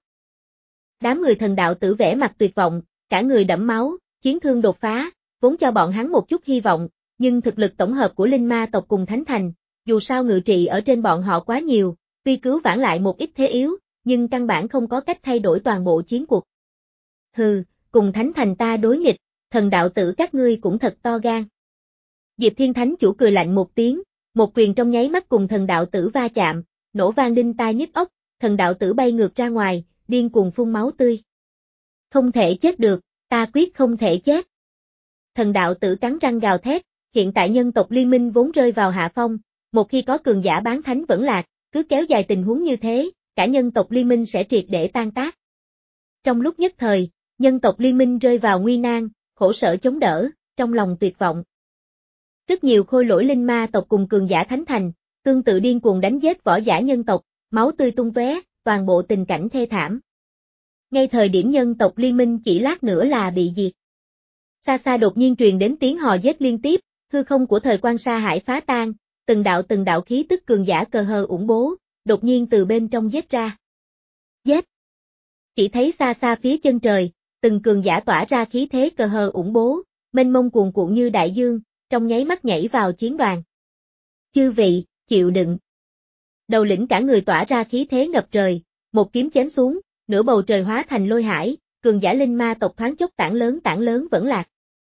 Đám người Thần Đạo Tử vẻ mặt tuyệt vọng, cả người đẫm máu, chiến thương đột phá, vốn cho bọn hắn một chút hy vọng, nhưng thực lực tổng hợp của linh ma tộc cùng thánh thành, dù sao ngự trị ở trên bọn họ quá nhiều, tuy cứu vãn lại một ít thế yếu, nhưng căn bản không có cách thay đổi toàn bộ chiến cuộc. Hừ, cùng thánh thành ta đối nghịch, Thần Đạo Tử các ngươi cũng thật to gan. Diệp Thiên Thánh chủ cười lạnh một tiếng, một quyền trong nháy mắt cùng Thần Đạo Tử va chạm, nổ vang đinh tai nhức óc, Thần Đạo Tử bay ngược ra ngoài, điên cuồng phun máu tươi. Không thể chết được, ta quyết không thể chết. Thần Đạo Tử cắn răng gào thét, hiện tại nhân tộc liên minh vốn rơi vào hạ phong, một khi có cường giả bán thánh vẫn lạc, cứ kéo dài tình huống như thế, cả nhân tộc liên minh sẽ triệt để tan tác. Trong lúc nhất thời, nhân tộc liên minh rơi vào nguy nan, khổ sở chống đỡ, trong lòng tuyệt vọng. Rất nhiều khôi lỗi linh ma tộc cùng cường giả thánh thành, tương tự điên cuồng đánh giết võ giả nhân tộc, máu tươi tung tóe, toàn bộ tình cảnh thê thảm. Ngay thời điểm nhân tộc liên minh chỉ lát nữa là bị diệt. Xa xa đột nhiên truyền đến tiếng hò giết liên tiếp, hư không của thời quan sa hải phá tan, từng đạo từng đạo khí tức cường giả cờ hờ ủng bố, đột nhiên từ bên trong giết ra. Giết! Chỉ thấy xa xa phía chân trời, từng cường giả tỏa ra khí thế cờ hờ ủng bố, mênh mông cuồn cuộn như đại dương, trong nháy mắt nhảy vào chiến đoàn. Chư vị, chịu đựng. Đầu lĩnh cả người tỏa ra khí thế ngập trời, một kiếm chém xuống, nửa bầu trời hóa thành lôi hải, cường giả linh ma tộc thoáng chốc tảng lớn tảng lớn vẫn lạc.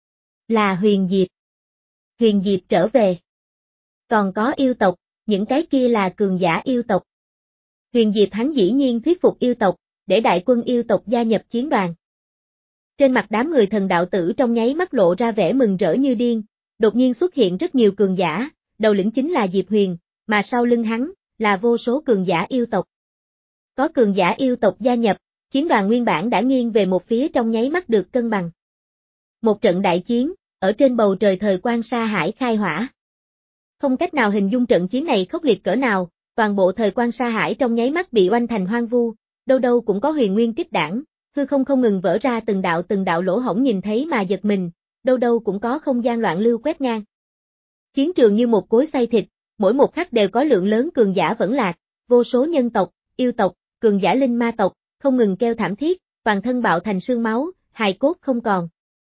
Là Huyền Diệp. Huyền Diệp trở về. Còn có yêu tộc, những cái kia là cường giả yêu tộc. Huyền Diệp hắn dĩ nhiên thuyết phục yêu tộc, để đại quân yêu tộc gia nhập chiến đoàn. Trên mặt đám người Thần Đạo Tử trong nháy mắt lộ ra vẻ mừng rỡ như điên, đột nhiên xuất hiện rất nhiều cường giả, đầu lĩnh chính là Diệp Huyền, mà sau lưng hắn, là vô số cường giả yêu tộc. Có cường giả yêu tộc gia nhập, chiến đoàn nguyên bản đã nghiêng về một phía trong nháy mắt được cân bằng. Một trận đại chiến, ở trên bầu trời thời quan sa hải khai hỏa. Không cách nào hình dung trận chiến này khốc liệt cỡ nào, toàn bộ thời quan sa hải trong nháy mắt bị oanh thành hoang vu, đâu đâu cũng có huyền nguyên kích đảng, hư không không ngừng vỡ ra từng đạo từng đạo lỗ hổng nhìn thấy mà giật mình, đâu đâu cũng có không gian loạn lưu quét ngang. Chiến trường như một cối xay thịt, mỗi một khắc đều có lượng lớn cường giả vẫn lạc, vô số nhân tộc, yêu tộc, cường giả linh ma tộc, không ngừng kêu thảm thiết, toàn thân bạo thành xương máu, hài cốt không còn.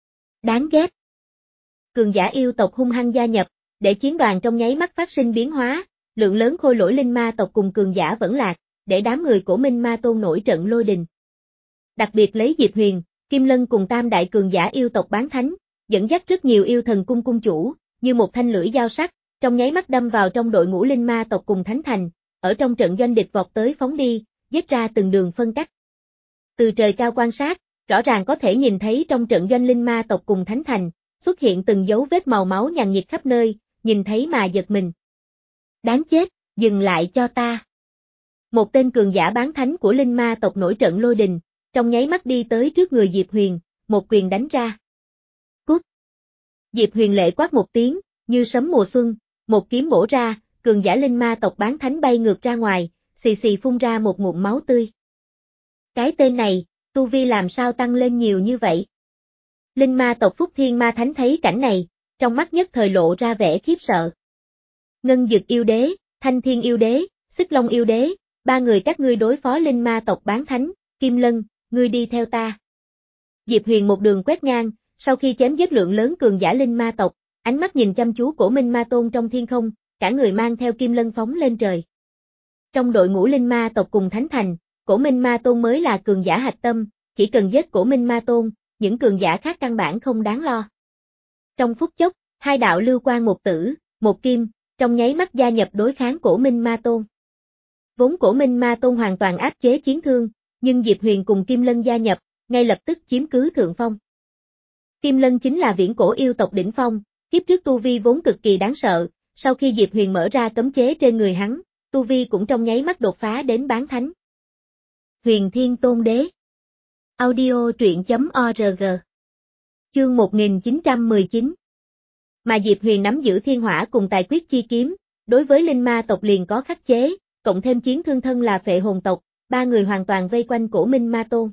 Đáng ghét. Cường giả yêu tộc hung hăng gia nhập, để chiến đoàn trong nháy mắt phát sinh biến hóa, lượng lớn khôi lỗi linh ma tộc cùng cường giả vẫn lạc, để đám người của Minh Ma Tôn nổi trận lôi đình. Đặc biệt lấy Diệp Huyền, Kim Lân cùng tam đại cường giả yêu tộc bán thánh, dẫn dắt rất nhiều yêu thần cung cung chủ, như một thanh lưỡi dao sắc, trong nháy mắt đâm vào trong đội ngũ linh ma tộc cùng thánh thành, ở trong trận doanh địch vọt tới phóng đi, giết ra từng đường phân cách. Từ trời cao quan sát, rõ ràng có thể nhìn thấy trong trận doanh linh ma tộc cùng thánh thành, xuất hiện từng dấu vết màu máu nhàn nhịt khắp nơi, nhìn thấy mà giật mình. Đáng chết, dừng lại cho ta. Một tên cường giả bán thánh của linh ma tộc nổi trận lôi đình, trong nháy mắt đi tới trước người Diệp Huyền, một quyền đánh ra. Cút! Diệp Huyền lệ quát một tiếng, như sấm mùa xuân, một kiếm bổ ra, cường giả linh ma tộc bán thánh bay ngược ra ngoài, xì xì phun ra một ngụm máu tươi. Cái tên này, tu vi làm sao tăng lên nhiều như vậy? Linh ma tộc Phúc Thiên Ma Thánh thấy cảnh này, trong mắt nhất thời lộ ra vẻ khiếp sợ. Ngân Dực yêu đế, Thanh Thiên yêu đế, Xích Long yêu đế, ba người các ngươi đối phó linh ma tộc bán thánh, Kim Lân, ngươi đi theo ta. Diệp Huyền một đường quét ngang, sau khi chém giết lượng lớn cường giả linh ma tộc, ánh mắt nhìn chăm chú Cổ Minh Ma Tôn trong thiên không, cả người mang theo kim lân phóng lên trời. Trong đội ngũ linh ma tộc cùng Thánh Thành, Cổ Minh Ma Tôn mới là cường giả hạch tâm, chỉ cần giết Cổ Minh Ma Tôn, những cường giả khác căn bản không đáng lo. Trong phút chốc, hai đạo lưu quang một tử, một kim, trong nháy mắt gia nhập đối kháng Cổ Minh Ma Tôn. Vốn Cổ Minh Ma Tôn hoàn toàn áp chế chiến thương, nhưng Diệp Huyền cùng Kim Lân gia nhập, ngay lập tức chiếm cứ thượng phong. Kim Lân chính là viễn cổ yêu tộc đỉnh phong, kiếp trước tu vi vốn cực kỳ đáng sợ, sau khi Diệp Huyền mở ra cấm chế trên người hắn, tu vi cũng trong nháy mắt đột phá đến bán thánh. Huyền Thiên Tôn Đế. Audio truyện chấm org. Chương một nghìn chín trăm mười chín. Mà Diệp Huyền nắm giữ thiên hỏa cùng tài quyết chi kiếm, đối với linh ma tộc liền có khắc chế, cộng thêm chiến thương thân là phệ hồn tộc, ba người hoàn toàn vây quanh Cổ Minh Ma Tôn.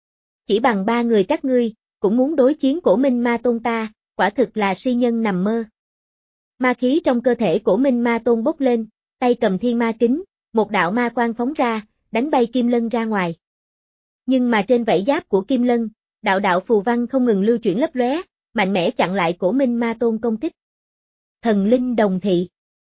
Chỉ bằng ba người các ngươi, cũng muốn đối chiến Cổ Minh Ma Tôn ta, quả thực là si nhân nằm mơ. Ma khí trong cơ thể Cổ Minh Ma Tôn bốc lên, tay cầm thiên ma kính, một đạo ma quang phóng ra, đánh bay Kim Lân ra ngoài. Nhưng mà trên vảy giáp của Kim Lân, đạo đạo phù văn không ngừng lưu chuyển lấp lóe, mạnh mẽ chặn lại Cổ Minh Ma Tôn công kích. Thần linh đồng thị.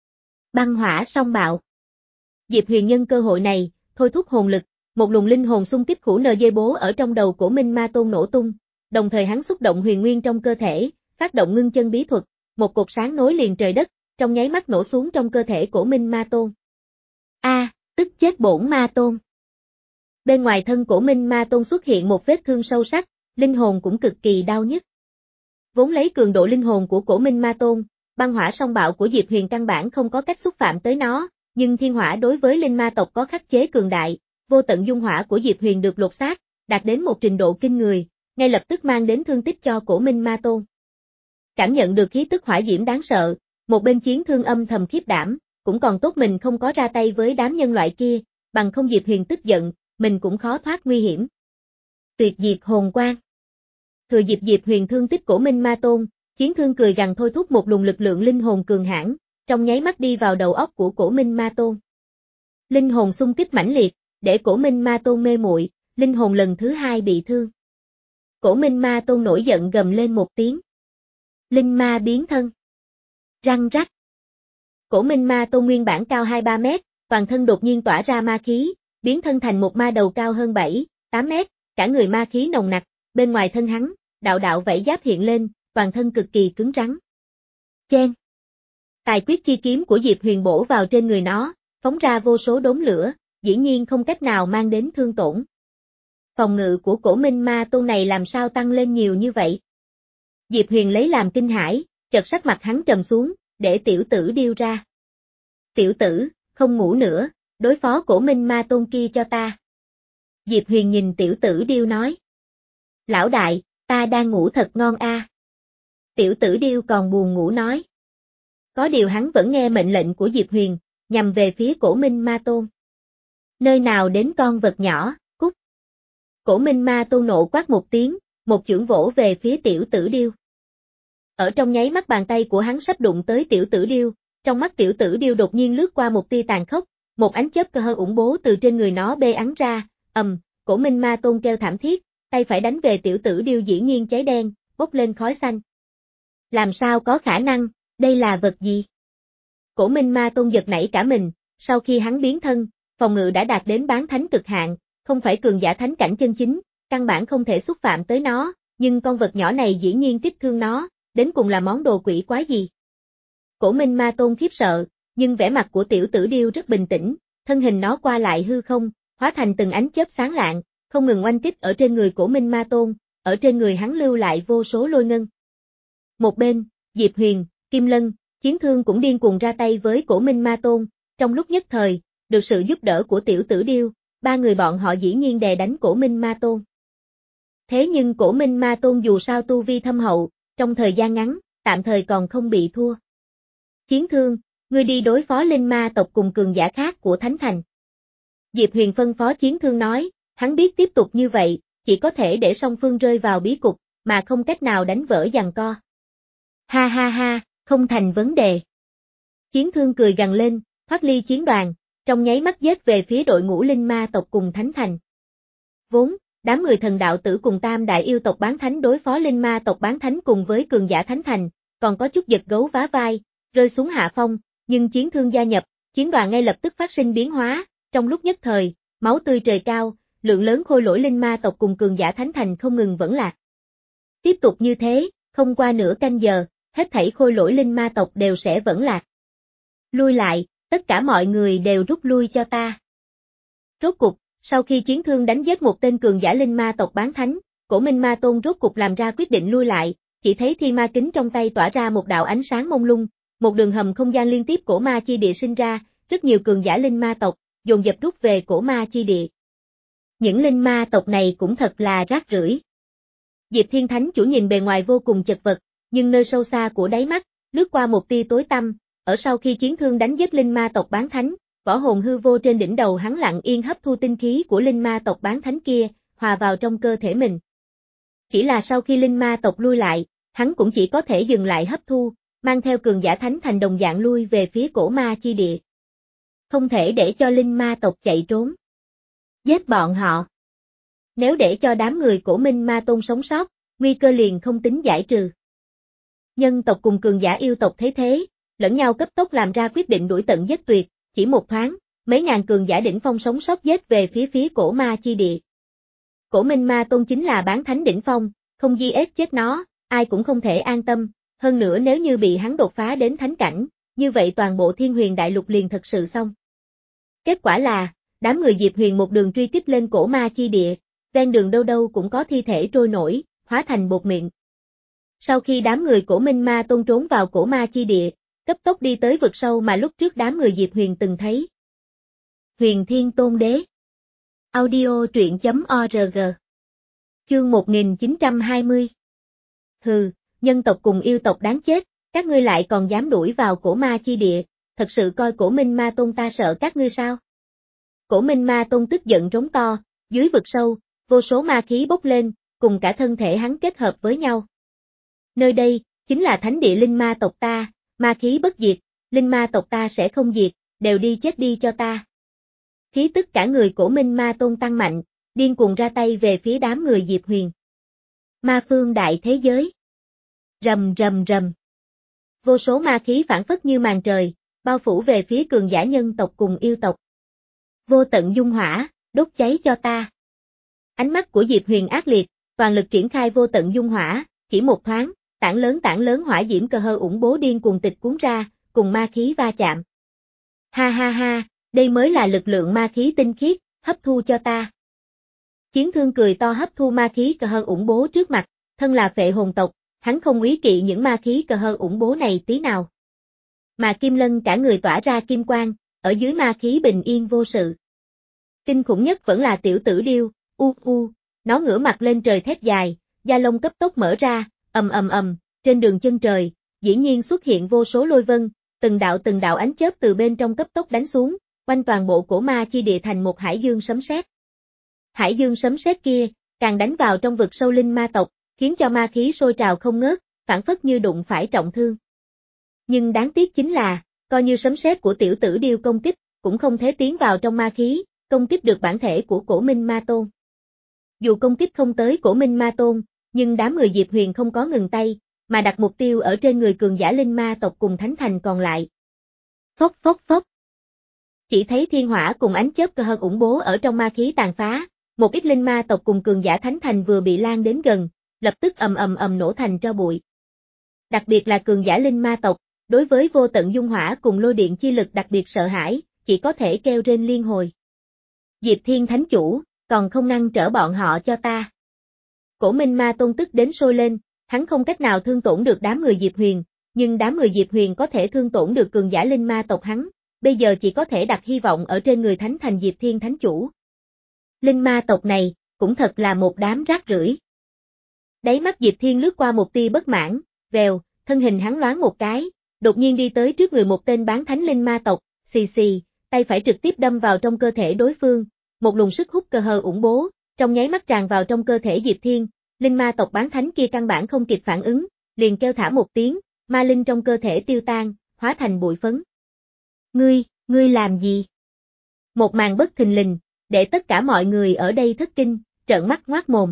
Băng hỏa song bạo. Diệp Huyền nhân cơ hội này, thôi thúc hồn lực, một luồng linh hồn xung kích khủ nờ dê bố ở trong đầu Cổ Minh Ma Tôn nổ tung, đồng thời hắn xúc động huyền nguyên trong cơ thể, phát động ngưng chân bí thuật, một cột sáng nối liền trời đất, trong nháy mắt nổ xuống trong cơ thể Cổ Minh Ma Tôn. A, à, tức chết bổn Ma Tôn. Bên ngoài thân Cổ Minh Ma Tôn xuất hiện một vết thương sâu sắc, linh hồn cũng cực kỳ đau nhức. Vốn lấy cường độ linh hồn của Cổ Minh Ma Tôn, băng hỏa song bạo của Diệp Huyền căn bản không có cách xúc phạm tới nó, nhưng thiên hỏa đối với linh ma tộc có khắc chế cường đại, vô tận dung hỏa của Diệp Huyền được lột xác, đạt đến một trình độ kinh người, ngay lập tức mang đến thương tích cho Cổ Minh Ma Tôn. Cảm nhận được khí tức hỏa diễm đáng sợ, một bên chiến thương âm thầm khiếp đảm, cũng còn tốt mình không có ra tay với đám nhân loại kia, bằng không Diệp Huyền tức giận, mình cũng khó thoát nguy hiểm. Tuyệt diệt hồn quang. Thừa dịp Diệp Huyền thương tích Cổ Minh Ma Tôn, chiến thương cười gằn thôi thúc một luồng lực lượng linh hồn cường hãn, trong nháy mắt đi vào đầu óc của Cổ Minh Ma Tôn. Linh hồn xung kích mãnh liệt, để Cổ Minh Ma Tôn mê muội, linh hồn lần thứ hai bị thương. Cổ Minh Ma Tôn nổi giận gầm lên một tiếng. Linh ma biến thân. Răng rắc. Cổ Minh Ma Tôn nguyên bản cao hai ba mét, toàn thân đột nhiên tỏa ra ma khí, biến thân thành một ma đầu cao hơn bảy, tám mét, cả người ma khí nồng nặc, bên ngoài thân hắn, đạo đạo vảy giáp hiện lên, toàn thân cực kỳ cứng rắn. Chen. Tài quyết chi kiếm của Diệp Huyền bổ vào trên người nó, phóng ra vô số đốm lửa, dĩ nhiên không cách nào mang đến thương tổn. Phòng ngự của Cổ Minh Ma Tôn này làm sao tăng lên nhiều như vậy? Diệp Huyền lấy làm kinh hãi, chợt sắc mặt hắn trầm xuống, để tiểu tử điêu ra. Tiểu tử, không ngủ nữa, đối phó Cổ Minh Ma Tôn kia cho ta. Diệp Huyền nhìn tiểu tử điêu nói. Lão đại, ta đang ngủ thật ngon a. À. Tiểu tử điêu còn buồn ngủ nói. Có điều hắn vẫn nghe mệnh lệnh của Diệp Huyền, nhằm về phía Cổ Minh Ma Tôn. Nơi nào đến con vật nhỏ, cút. Cổ Minh Ma Tôn nộ quát một tiếng, một chưởng vỗ về phía tiểu tử điêu. Ở trong nháy mắt bàn tay của hắn sắp đụng tới tiểu tử điêu, trong mắt tiểu tử điêu đột nhiên lướt qua một tia tàn khốc, một ánh chớp cơ hơ ủng bố từ trên người nó bê ắn ra, ầm, Cổ Minh Ma Tôn kêu thảm thiết, tay phải đánh về tiểu tử điêu dĩ nhiên cháy đen, bốc lên khói xanh. Làm sao có khả năng, đây là vật gì? Cổ Minh Ma Tôn giật nảy cả mình, sau khi hắn biến thân, phòng ngự đã đạt đến bán thánh cực hạn, không phải cường giả thánh cảnh chân chính, căn bản không thể xúc phạm tới nó, nhưng con vật nhỏ này dĩ nhiên kích thương nó, đến cùng là món đồ quỷ quái gì? Cổ Minh Ma Tôn khiếp sợ, nhưng vẻ mặt của tiểu tử điêu rất bình tĩnh, thân hình nó qua lại hư không, hóa thành từng ánh chớp sáng lạng, không ngừng oanh kích ở trên người Cổ Minh Ma Tôn, ở trên người hắn lưu lại vô số lôi ngân. Một bên, Diệp Huyền, Kim Lân, Chiến Thương cũng điên cuồng ra tay với Cổ Minh Ma Tôn, trong lúc nhất thời, được sự giúp đỡ của tiểu tử điêu, ba người bọn họ dĩ nhiên đè đánh Cổ Minh Ma Tôn. Thế nhưng Cổ Minh Ma Tôn dù sao tu vi thâm hậu, trong thời gian ngắn, tạm thời còn không bị thua. Chiến Thương, ngươi đi đối phó linh ma tộc cùng cường giả khác của Thánh Thành. Diệp Huyền phân phó Chiến Thương nói, hắn biết tiếp tục như vậy, chỉ có thể để song phương rơi vào bí cục, mà không cách nào đánh vỡ giằng co. Ha ha ha, không thành vấn đề. Chiến Thương cười gằn lên, thoát ly chiến đoàn, trong nháy mắt giết về phía đội ngũ linh ma tộc cùng Thánh Thành. Vốn, đám người thần đạo tử cùng tam đại yêu tộc bán thánh đối phó linh ma tộc bán thánh cùng với cường giả Thánh Thành, còn có chút giật gấu vá vai, rơi xuống hạ phong, nhưng chiến thương gia nhập, chiến đoàn ngay lập tức phát sinh biến hóa, trong lúc nhất thời, máu tươi trời cao, lượng lớn khôi lỗi linh ma tộc cùng cường giả thánh thành không ngừng vẫn lạc. Tiếp tục như thế, không qua nửa canh giờ, hết thảy khôi lỗi linh ma tộc đều sẽ vẫn lạc. Lui lại, tất cả mọi người đều rút lui cho ta. Rốt cục, sau khi chiến thương đánh giết một tên cường giả linh ma tộc bán thánh, Cổ Minh Ma Tôn rốt cục làm ra quyết định lui lại, chỉ thấy thiên ma kính trong tay tỏa ra một đạo ánh sáng mông lung, một đường hầm không gian liên tiếp cổ ma chi địa sinh ra, rất nhiều cường giả linh ma tộc, dồn dập rút về cổ ma chi địa. Những linh ma tộc này cũng thật là rác rưởi. Diệp Thiên Thánh Chủ nhìn bề ngoài vô cùng chật vật, nhưng nơi sâu xa của đáy mắt, lướt qua một tia tối tăm, ở sau khi chiến thương đánh giết linh ma tộc bán thánh, võ hồn hư vô trên đỉnh đầu hắn lặng yên hấp thu tinh khí của linh ma tộc bán thánh kia, hòa vào trong cơ thể mình. Chỉ là sau khi linh ma tộc lui lại, hắn cũng chỉ có thể dừng lại hấp thu, mang theo cường giả thánh thành đồng dạng lui về phía cổ ma chi địa. Không thể để cho linh ma tộc chạy trốn. Giết bọn họ. Nếu để cho đám người Cổ Minh Ma Tôn sống sót, nguy cơ liền không tính giải trừ. Nhân tộc cùng cường giả yêu tộc thấy thế, lẫn nhau cấp tốc làm ra quyết định đuổi tận giết tuyệt, chỉ một thoáng, mấy ngàn cường giả đỉnh phong sống sót giết về phía phía cổ ma chi địa. Cổ Minh Ma Tôn chính là bán thánh đỉnh phong, không di ép chết nó, ai cũng không thể an tâm, hơn nữa nếu như bị hắn đột phá đến thánh cảnh, như vậy toàn bộ Thiên Huyền Đại Lục liền thật sự xong. Kết quả là, đám người Diệp Huyền một đường truy kích lên cổ ma chi địa, ven đường đâu đâu cũng có thi thể trôi nổi, hóa thành bột mịn. Sau khi đám người Cổ Minh Ma Tôn trốn vào cổ ma chi địa, cấp tốc đi tới vực sâu mà lúc trước đám người Diệp Huyền từng thấy. Huyền Thiên Tôn Đế. Audio truyện chấm org. Chương một nghìn chín trăm hai mươi. Hừ, nhân tộc cùng yêu tộc đáng chết, các ngươi lại còn dám đuổi vào cổ ma chi địa, thật sự coi Cổ Minh Ma Tôn ta sợ các ngươi sao? Cổ Minh Ma Tôn tức giận rống to, dưới vực sâu, vô số ma khí bốc lên, cùng cả thân thể hắn kết hợp với nhau. Nơi đây, chính là thánh địa linh ma tộc ta, ma khí bất diệt, linh ma tộc ta sẽ không diệt, đều đi chết đi cho ta. Khí tức cả người Cổ Minh Ma Tôn tăng mạnh, điên cuồng ra tay về phía đám người Diệp Huyền. Ma phương đại thế giới. Rầm rầm rầm. Vô số ma khí phản phất như màn trời, bao phủ về phía cường giả nhân tộc cùng yêu tộc. Vô tận dung hỏa, đốt cháy cho ta. Ánh mắt của Diệp Huyền ác liệt, toàn lực triển khai vô tận dung hỏa, chỉ một thoáng, tảng lớn tảng lớn hỏa diễm cờ hơ ủng bố điên cuồng tịch cuốn ra, cùng ma khí va chạm. Ha ha ha, đây mới là lực lượng ma khí tinh khiết, hấp thu cho ta. Chiến thương cười to hấp thu ma khí cờ hơ ủng bố trước mặt, thân là phệ hồn tộc, hắn không úy kỵ những ma khí cờ hơ ủng bố này tí nào. Mà Kim Lân cả người tỏa ra kim quang, ở dưới ma khí bình yên vô sự. Kinh khủng nhất vẫn là tiểu tử điêu, u u, nó ngửa mặt lên trời thét dài, da lông cấp tốc mở ra, ầm ầm ầm, trên đường chân trời, dĩ nhiên xuất hiện vô số lôi vân, từng đạo từng đạo ánh chớp từ bên trong cấp tốc đánh xuống, quanh toàn bộ cổ ma chi địa thành một hải dương sấm sét. Hải dương sấm sét kia, càng đánh vào trong vực sâu linh ma tộc, khiến cho ma khí sôi trào không ngớt, phản phất như đụng phải trọng thương. Nhưng đáng tiếc chính là, coi như sấm sét của tiểu tử điêu công kích, cũng không thể tiến vào trong ma khí, công kích được bản thể của Cổ Minh Ma Tôn. Dù công kích không tới Cổ Minh Ma Tôn, nhưng đám người Diệp Huyền không có ngừng tay, mà đặt mục tiêu ở trên người cường giả linh ma tộc cùng thánh thành còn lại. Phốc phốc phốc. Chỉ thấy thiên hỏa cùng ánh chớp cơ hơ ủng bố ở trong ma khí tàn phá, một ít linh ma tộc cùng cường giả thánh thành vừa bị lan đến gần, lập tức ầm ầm ầm nổ thành tro bụi. Đặc biệt là cường giả linh ma tộc, đối với vô tận dung hỏa cùng lôi điện chi lực đặc biệt sợ hãi, chỉ có thể kêu rên liên hồi. Diệp Thiên Thánh Chủ, còn không ngăn trở bọn họ cho ta. Cổ Minh Ma Tôn tức đến sôi lên, hắn không cách nào thương tổn được đám người Diệp Huyền, nhưng đám người Diệp Huyền có thể thương tổn được cường giả linh ma tộc hắn, bây giờ chỉ có thể đặt hy vọng ở trên người thánh thành Diệp Thiên Thánh Chủ. Linh ma tộc này, cũng thật là một đám rác rưởi. Đáy mắt Diệp Thiên lướt qua một tia bất mãn, vèo, thân hình hắn loáng một cái, đột nhiên đi tới trước người một tên bán thánh linh ma tộc, xì xì, tay phải trực tiếp đâm vào trong cơ thể đối phương, một luồng sức hút cơ hờ ủng bố, trong nháy mắt tràn vào trong cơ thể Diệp Thiên, linh ma tộc bán thánh kia căn bản không kịp phản ứng, liền kêu thả một tiếng, ma linh trong cơ thể tiêu tan, hóa thành bụi phấn. Ngươi, ngươi làm gì? Một màn bất thình lình, để tất cả mọi người ở đây thất kinh, trợn mắt ngoác mồm.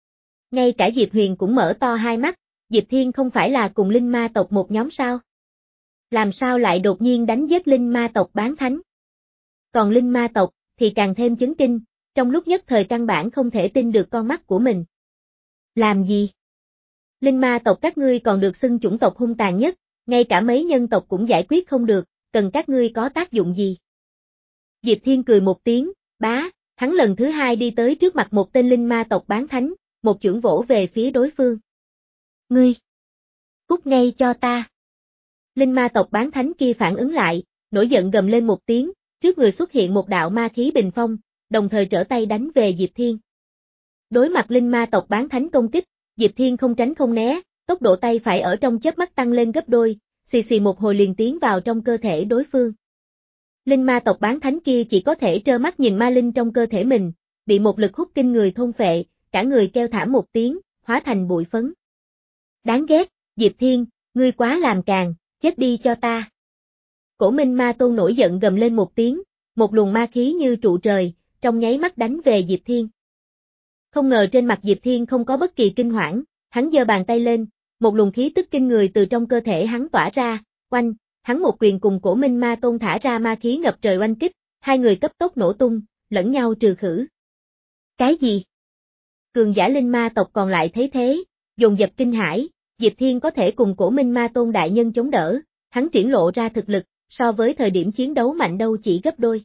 Ngay cả Diệp Huyền cũng mở to hai mắt, Diệp Thiên không phải là cùng linh ma tộc một nhóm sao? Làm sao lại đột nhiên đánh giết linh ma tộc bán thánh? Còn linh ma tộc thì càng thêm chấn kinh, trong lúc nhất thời căn bản không thể tin được con mắt của mình. Làm gì? Linh ma tộc các ngươi còn được xưng chủng tộc hung tàn nhất, ngay cả mấy nhân tộc cũng giải quyết không được, cần các ngươi có tác dụng gì? Diệp Thiên cười một tiếng, bá, hắn lần thứ hai đi tới trước mặt một tên linh ma tộc bán thánh, một chưởng vỗ về phía đối phương. Ngươi! Cút ngay cho ta! Linh ma tộc bán thánh kia phản ứng lại, nổi giận gầm lên một tiếng, trước người xuất hiện một đạo ma khí bình phong, đồng thời trở tay đánh về Diệp Thiên. Đối mặt linh ma tộc bán thánh công kích, Diệp Thiên không tránh không né, tốc độ tay phải ở trong chớp mắt tăng lên gấp đôi, xì xì một hồi liền tiến vào trong cơ thể đối phương. Linh ma tộc bán thánh kia chỉ có thể trơ mắt nhìn ma linh trong cơ thể mình, bị một lực hút kinh người thôn phệ, cả người kêu thảm một tiếng, hóa thành bụi phấn. Đáng ghét, Diệp Thiên, ngươi quá làm càn, chết đi cho ta. Cổ Minh Ma Tôn nổi giận gầm lên một tiếng, một luồng ma khí như trụ trời, trong nháy mắt đánh về Diệp Thiên. Không ngờ trên mặt Diệp Thiên không có bất kỳ kinh hoảng, hắn giơ bàn tay lên, một luồng khí tức kinh người từ trong cơ thể hắn tỏa ra, oanh, hắn một quyền cùng Cổ Minh Ma Tôn thả ra ma khí ngập trời oanh kích, hai người cấp tốc nổ tung, lẫn nhau trừ khử. Cái gì? Cường giả linh ma tộc còn lại thấy thế, dồn dập kinh hãi, Diệp Thiên có thể cùng Cổ Minh Ma Tôn đại nhân chống đỡ, hắn triển lộ ra thực lực, so với thời điểm chiến đấu mạnh đâu chỉ gấp đôi.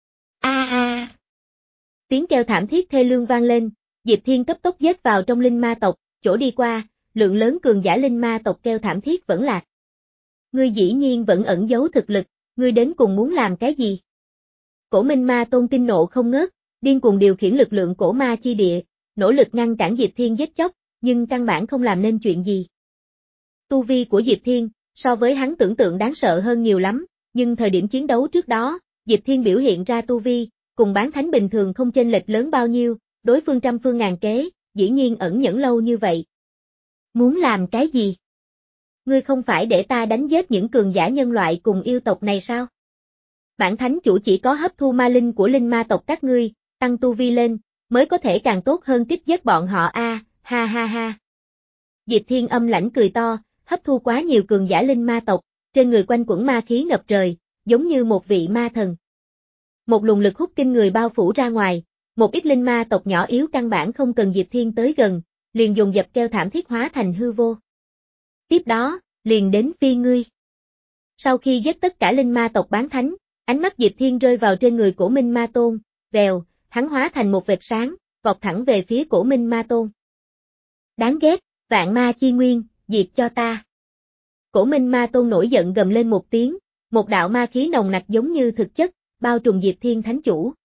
A a! Tiếng kêu thảm thiết thê lương vang lên, Diệp Thiên cấp tốc giết vào trong linh ma tộc, chỗ đi qua, lượng lớn cường giả linh ma tộc kêu thảm thiết vẫn lạc. Ngươi dĩ nhiên vẫn ẩn giấu thực lực, ngươi đến cùng muốn làm cái gì? Cổ Minh Ma Tôn kinh nộ không ngớt, điên cuồng điều khiển lực lượng cổ ma chi địa, nỗ lực ngăn cản Diệp Thiên giết chóc, nhưng căn bản không làm nên chuyện gì. Tu vi của Diệp Thiên, so với hắn tưởng tượng đáng sợ hơn nhiều lắm, nhưng thời điểm chiến đấu trước đó, Diệp Thiên biểu hiện ra tu vi, cùng bán thánh bình thường không chênh lệch lớn bao nhiêu, đối phương trăm phương ngàn kế, dĩ nhiên ẩn nhẫn lâu như vậy. Muốn làm cái gì? Ngươi không phải để ta đánh giết những cường giả nhân loại cùng yêu tộc này sao? Bản thánh chủ chỉ có hấp thu ma linh của linh ma tộc các ngươi, tăng tu vi lên, mới có thể càng tốt hơn kích giết bọn họ a, à, ha ha ha. Diệp Thiên âm lãnh cười to, hấp thu quá nhiều cường giả linh ma tộc, trên người quanh quẩn ma khí ngập trời, giống như một vị ma thần. Một luồng lực hút kinh người bao phủ ra ngoài, một ít linh ma tộc nhỏ yếu căn bản không cần Diệp Thiên tới gần, liền dồn dập kêu thảm thiết hóa thành hư vô. Tiếp đó, liền đến phi ngươi. Sau khi giết tất cả linh ma tộc bán thánh, ánh mắt Diệp Thiên rơi vào trên người Cổ Minh Ma Tôn, vèo, hắn hóa thành một vệt sáng, vọt thẳng về phía Cổ Minh Ma Tôn. Đáng ghét, vạn ma chi nguyên, diệt cho ta. Cổ Minh Ma Tôn nổi giận gầm lên một tiếng, một đạo ma khí nồng nặc giống như thực chất, bao trùm Diệp Thiên thánh chủ.